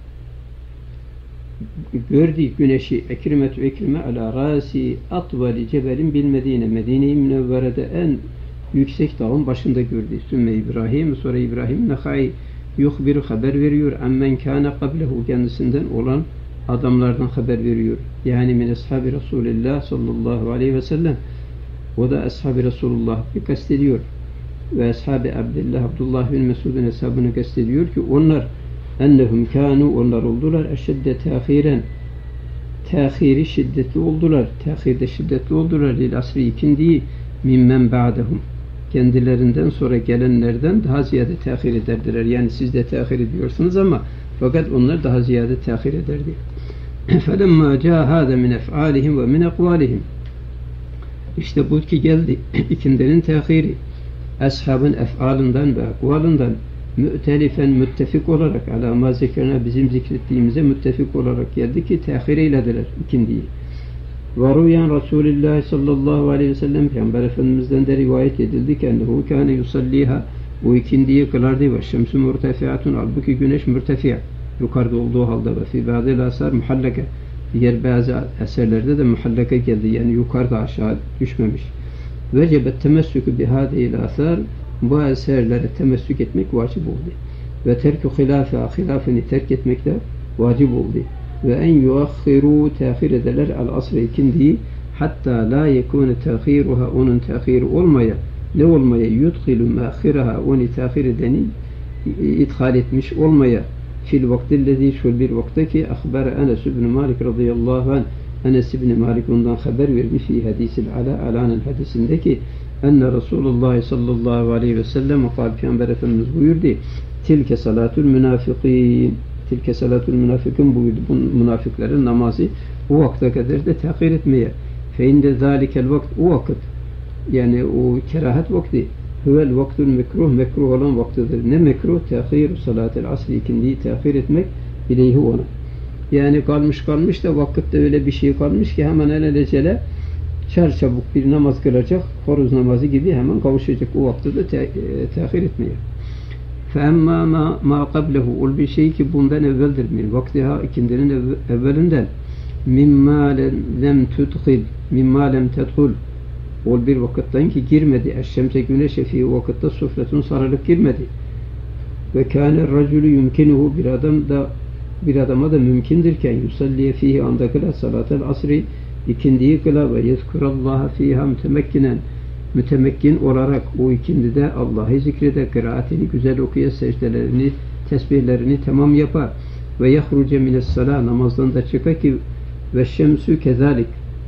gördü güneşi, Ekrime ala rasi atvali cebelin bil Medine, Medine-i Münevvere'de en yüksek dağın başında gördü. Sümme İbrahim, sonra İbrahim Nekhai yuhbiru, haber veriyor, ammen kâne kablehu, kendisinden olan adamlardan haber veriyor. Yani min ashabi Resulullah sallallahu aleyhi ve sellem, o da ashabi Resulullah kastediyor. Ve ashabi Abdullah bin Mesud'un hesabını kastediyor ki onlar ennehum kânu, onlar oldular, eşedde tehiren, tehiri şiddetli oldular, tehirde şiddetli oldular, lil asri ikindiyi mimmen ba'dehum, kendilerinden sonra gelenlerden daha ziyade tehir ederdiler. Yani siz de tehir ediyorsunuz ama fakat onlar daha ziyade tehir ederdi. فَلَمَّا جَاءَ هَذَا مِنْ اَفْعَالِهِمْ وَمِنْ اَقْوَالِهِمْ, İşte bu ki geldi, ikindinin tehiri, ashabın ef'alından ve akvalından mü'telifen, müttefik olarak, alâmâ zekerine, bizim zikrettiğimize müttefik olarak geldi ki tehir eylediler ikindiyi. Varuyan Resulullah sallallahu aleyhi ve sellem, Peygamber Efendimiz'den de rivayet edildi ki ennehu kâne yusalliha, bu ikindiyi kılardı ve şemsü murtefiatun, halbuki güneş mürtefi'a, yukarıda olduğu halde, ve fî bâdil asar muhalleke, Diğer bazı eserlerde de muhallaka geldi. Yani yukarıda aşağı düşmemiş. Vecebet temessükü bihâdihil âthâr, bu eserlere temessük etmek vacip oldu. Ve terkü hilafını terk etmek de vacip oldu. Ve en yuakhiru tehir ederler al-asr ikindiyi, hatta la yekûne tehiruha, onun tehiri olmaya, ne olmaya, yudhilu mâkhiraha, onu tehir edeni idhal etmiş olmaya, fil vaktillezî, şöyle bir vakte ki akhbara Enes ibn Malik radıyallahu anh, Enes ibn Malik ondan haber vermiş fi hadisil Ala'nın hadisindeki enne Resulullah sallallahu aleyhi ve sellem Peygamber Efendimiz buyurdu, tilke salatul münafıkîn, tilke salatul münafıkîn buyurdu, bu münafıkların namazı o vakte kadar da tehir etmeye, fe inde zâlikel vakt, o vakit, yani o kerahat vakti, huvel vaktul mekruh, mekruh olan vaktidir. Ne mekruh? Tehir salatul asr, ikindiyi tehir etmek, ileyhi ona. Yani kalmış da vakitte öyle bir şey kalmış ki hemen alelacele çarçabuk bir namaz kılacak, horuz namazı gibi hemen kavuşacak, o vakti de tehir etmeye. فَاَمَّا مَا قَبْلَهُ, ol bir şey ki bundan evveldir, min vaktiha, ikindinin evvelinden, مِمَّا لَمْ تَدْخُلْ, ol bir vakitten ki girmedi, eşşemse güneşe fi vakitte sufletun, sarılık girmedi. Ve kâne racülü yumkinuhu, bir adama da mümkündürken yusalliye fihi, anda kıla salatel asri, ikindiyi kıla ve yezkurallaha fiha mütemekkin olarak o ikindide Allah'ı zikrede, kıraatini güzel okuya, secdelerini, tesbihlerini tamam yapar ve yahruce minessalâ, namazdan da çıka ki ve şemsü kezalik,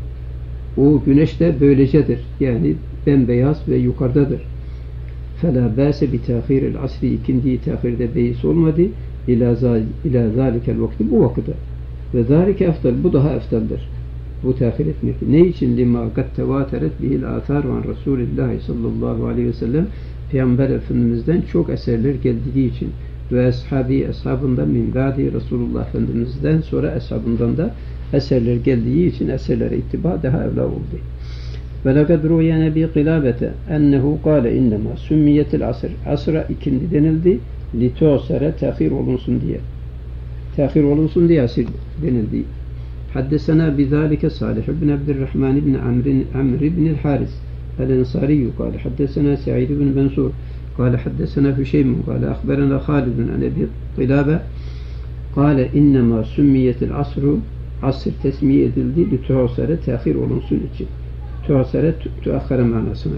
o güneş de böylecedir, yani bembeyaz ve yukarıdadır. فَلَا بَاسَ بِتَاخِيرِ الْعَصْرِ, ikindiyi tehirde beis olmadı, ila zâlikel vakti, bu vakitte. Ve zâlike eftal, bu daha eftaldir. Bu tehir etmek. Ne için? Lima kad tevateret bihil âthâr van Resulillahi sallallahu aleyhi ve sellem, Peygamber Efendimiz'den çok eserler geldiği için ve eshabından min ba'di, Resulullah Efendimiz'den sonra eshabından da eserler geldiği için eserlere ittiba daha evla oldu. Ve lekad ruya Nebi Kilabete ennehu kâle innema sümmiyetil asr, asra ikindi denildi, li tu'sara, tehir olunsun diye. Tehir olunsun diye asir denildi. Haddesena bizalike Salih ibn Abdurrahman ibn Amr ibn el-Haris el-Ensari kâle haddesena Sa'id ibn Mansur kâle haddesena Hüşeym kâle akhberena Halid an Ebi Kilabe kâle innema sümmiyetil asru, asr tesmiye edildi, li tu'sara, tehir olunsun için. Tu'sara tuakhara manasına.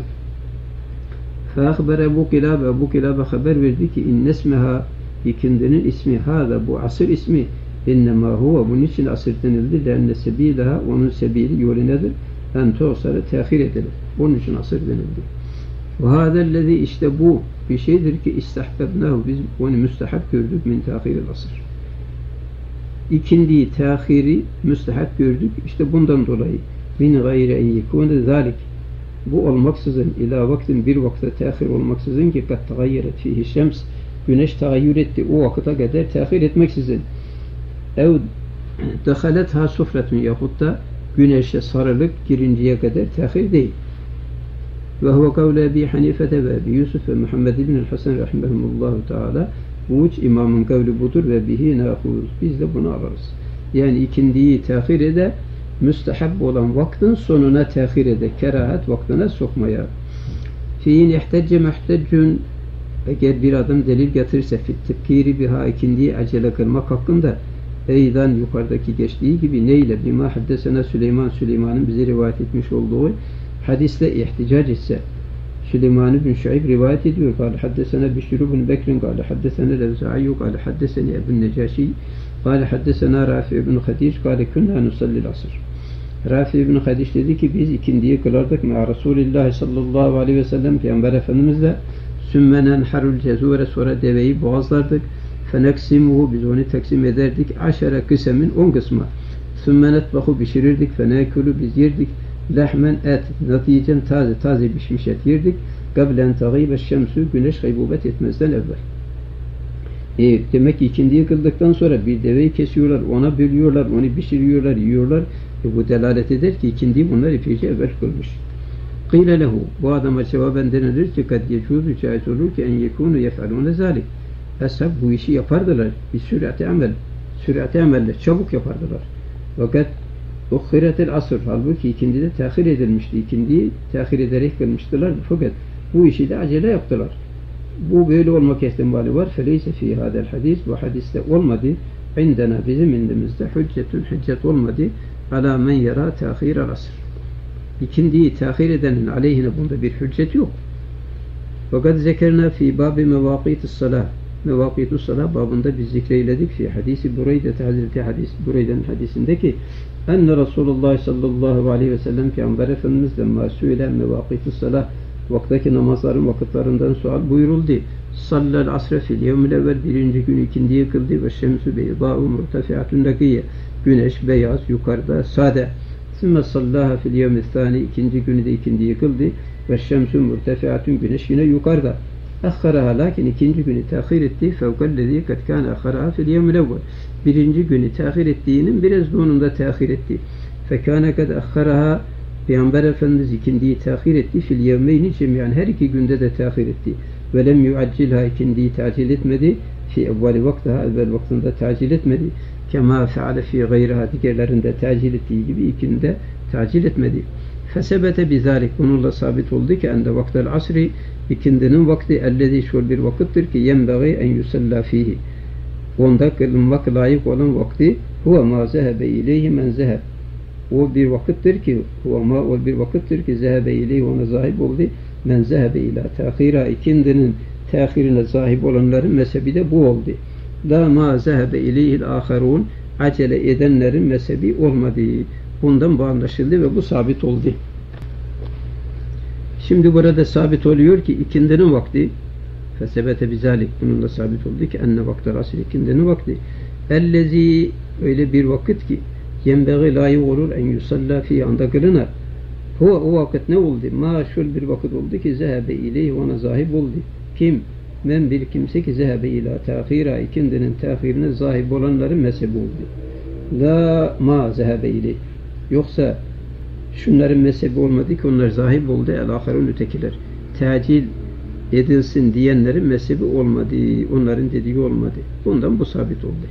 Fa akhbara bu Kilabe haber verdi ki innesmeha, ikindinin ismi, hâda, bu asır ismi, innema huve, bunun için asır denildi, lenne sebilaha, onun sebili, yolu nedir? En tu'sara, tehir edilir. Onun için asır denildi. Ve hâdellezî, işte bu bir şeydir ki istahbebnahu, biz onu müstehap gördük, min tehiril asır. İkindiyi, tehiri müstehap gördük, işte bundan dolayı. Min gayri en yekûne zâlik, bu olmaksızın, ila vaktin, bir vakte tehir olmaksızın ki kad tegayyeret fihi şems, güneş tegayyür etti, o vakıta kadar tehir etmeksizin. Ev dehaletha sufretun, yahut da güneşe sarılık girinceye kadar tehir değil. Ve huve kavle Ebi Hanifete ve Ebi Yusuf ve Muhammed ibn el-Hasan rahimahumullahu teala, bu üç imamın kavli budur ve bihi nâhûz, biz de bunu alırız. Yani ikindiyi tehir ede, müstehab olan vaktin sonuna tehir ede, kerahat vaktine sokmaya. Fi'in ihtecce muhteccun, eğer bir adam delil getirirse fit tebkiri biha, ikindiyi acele kılmak hakkında, eydan yukarıdaki geçtiği gibi, neyle? Bima haddesena Süleyman'ın bize rivayet etmiş olduğu hadisle ihticac etse, Süleyman bin Şuayb rivayet ediyor. Kâle haddesena Bişr bin Bekrin, kâle haddesena Levza'iyyu, kâle haddeseni Ebun Necaşi, kâle haddesena Rafi bin Hadiş, kâle künnâ nusallil asr. Rafi bin Hadiş dedi ki biz ikindiyi kılardık me'a Resulillah sallallahu aleyhi ve sellem, Peygamber Efendimizle, sümmenen harul cezure, sonra deveyi boğazlardık, feneksimuhu, biz onu taksim ederdik, aşere kısemin, 10 kısma, sümmenet bahu, pişirirdik, fenekülü, biz yerdik, lehmen, et, naticen, taze pişmiş et yerdik, gablen tağibe şemsü, güneş gaybubet etmezden evvel. Demek ki ikindiyi kıldıktan sonra bir deveyi kesiyorlar, ona bölüyorlar, onu pişiriyorlar, yiyorlar. Bu delalet eder ki ikindiyi bunlar epeyce evvel kılmış. Qîle lehu, bu adama cevaben denilir ki kad yecuzu, caiz olur ki en yekûnu yef'alûne zâlik. Ashab bu işi yapardılar. Bir sürati amelle, çabuk yapardılar. Fakat uhhiretel asr, halbuki ikindi de tehir edilmişti. İkindiyi tehir ederek kılmıştılar. Fakat bu işi de acele yaptılar. Bu böyle olmak ihtimali var. Feleyse fi hadel hadis, bu hadiste olmadı. İndena, bizim indimizde hüccet olmadı. Ala men yara tehirel asr. İkindiyi tehir edenin aleyhine bunda bir hüccet yok. Fakat zekerna fi babi mevakitis salah. Mevakitus salah babında biz zikreyledik fi hadisi Bureyde, Hazreti Bureyde'nin hadisindeki enne Resulullah sallallahu aleyhi ve sellem Peygamber Efendimiz'den masüyle mevakitus salah, vaktaki namazların vakitlerinden sual buyuruldu. Sallal asre fil yevmil evvel, birinci gün ikindiyi kıldı ve şemsü beydâ'u murtefiatun lakiye, güneş beyaz yukarıda sade. Sümme sallaha fil yevmil thani, ikinci günü de ikindiyi kıldı ve şemsü murtefiatun, güneş yine yukarıda. Akharaha, lakin ikinci günü tehir etti. Fevkallezî kad kâne akharaha fil yevmil evvel, birinci günü tehir ettiğinin biraz da onun da tehir etti. Fekâne kad akharaha, Peygamber Efendimiz ikindiyi tehir etti. Fil yevmeyni cemiyan, her iki günde de tehir etti. Ve lem yuaccilha, ikindiyi tacil etmedi. Fi evveli vaktiha, evvel vaktinde tacil etmedi. Kema feale fi gayriha, diğerlerinde tacil ettiği gibi ikinde tacil etmedi. Fesebete bizalik, bununla sabit oldu ki ende vaktel asri, ikindinin vakti ellezî, şöyle bir vakittir ki yenbeği en yusalla fihi, onda kılınmak layık olan vakti huve ma zehebe ileyhi men zeheb, o bir vakittir ki zehebe ileyhi, ona zahip oldu men zehebe ila tehira, ikindinin tehirine zahip olanların mezhebi de bu oldu. La ma zehebe ileyhil âherûn, acele edenlerin mezhebi olmadı. Bundan bu anlaşıldı ve bu sabit oldu. Şimdi burada sabit oluyor ki ikindinin vakti, fesebete bizalik, bununla sabit oldu ki enne vaktel asr, ikindinin vakti ellezî, öyle bir vakit ki yenbeği layık olur en yusalla fi, anda kılınır. O vakit ne oldu? Ma, şöyle bir vakit oldu ki zehebe ileyh, ona zahip oldu. Kim? Men, bir kimse ki zehebe ila tehira, ikindinin tehirine zahip olanların mezhebi oldu. La ma zehebe ileyh, yoksa şunların mezhebi olmadı ki onlar zahip oldu. El-aherun, ötekiler. Tacil edilsin diyenlerin mezhebi olmadı. Onların dediği olmadı. Bundan bu sabit oldu.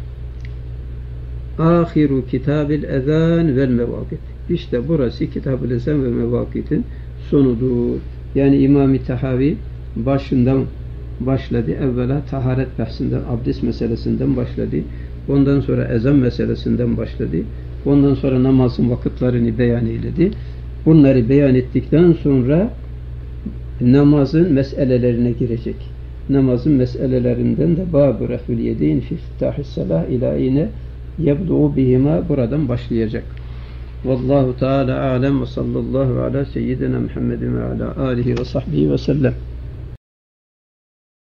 Ahiru kitabil ezan vel mevakit. İşte burası kitab-ül ezan ve mevakitin sonudur. Yani İmam-ı Tahavi başından başladı. Evvela taharet bahsinden, abdest meselesinden başladı. Ondan sonra ezan meselesinden başladı. Ondan sonra namazın vakitlerini beyan eyledi. Bunları beyan ettikten sonra namazın meselelerine girecek. Namazın meselelerinden de bâb-ı refül yedeyn fi iftitâhis salâh ilâine yebdu'u bihima, buradan başlayacak. Vallahu Teala alem ve sallallahu ala seyyidina Muhammedin ve ala alihi ve sahbihi ve sellem.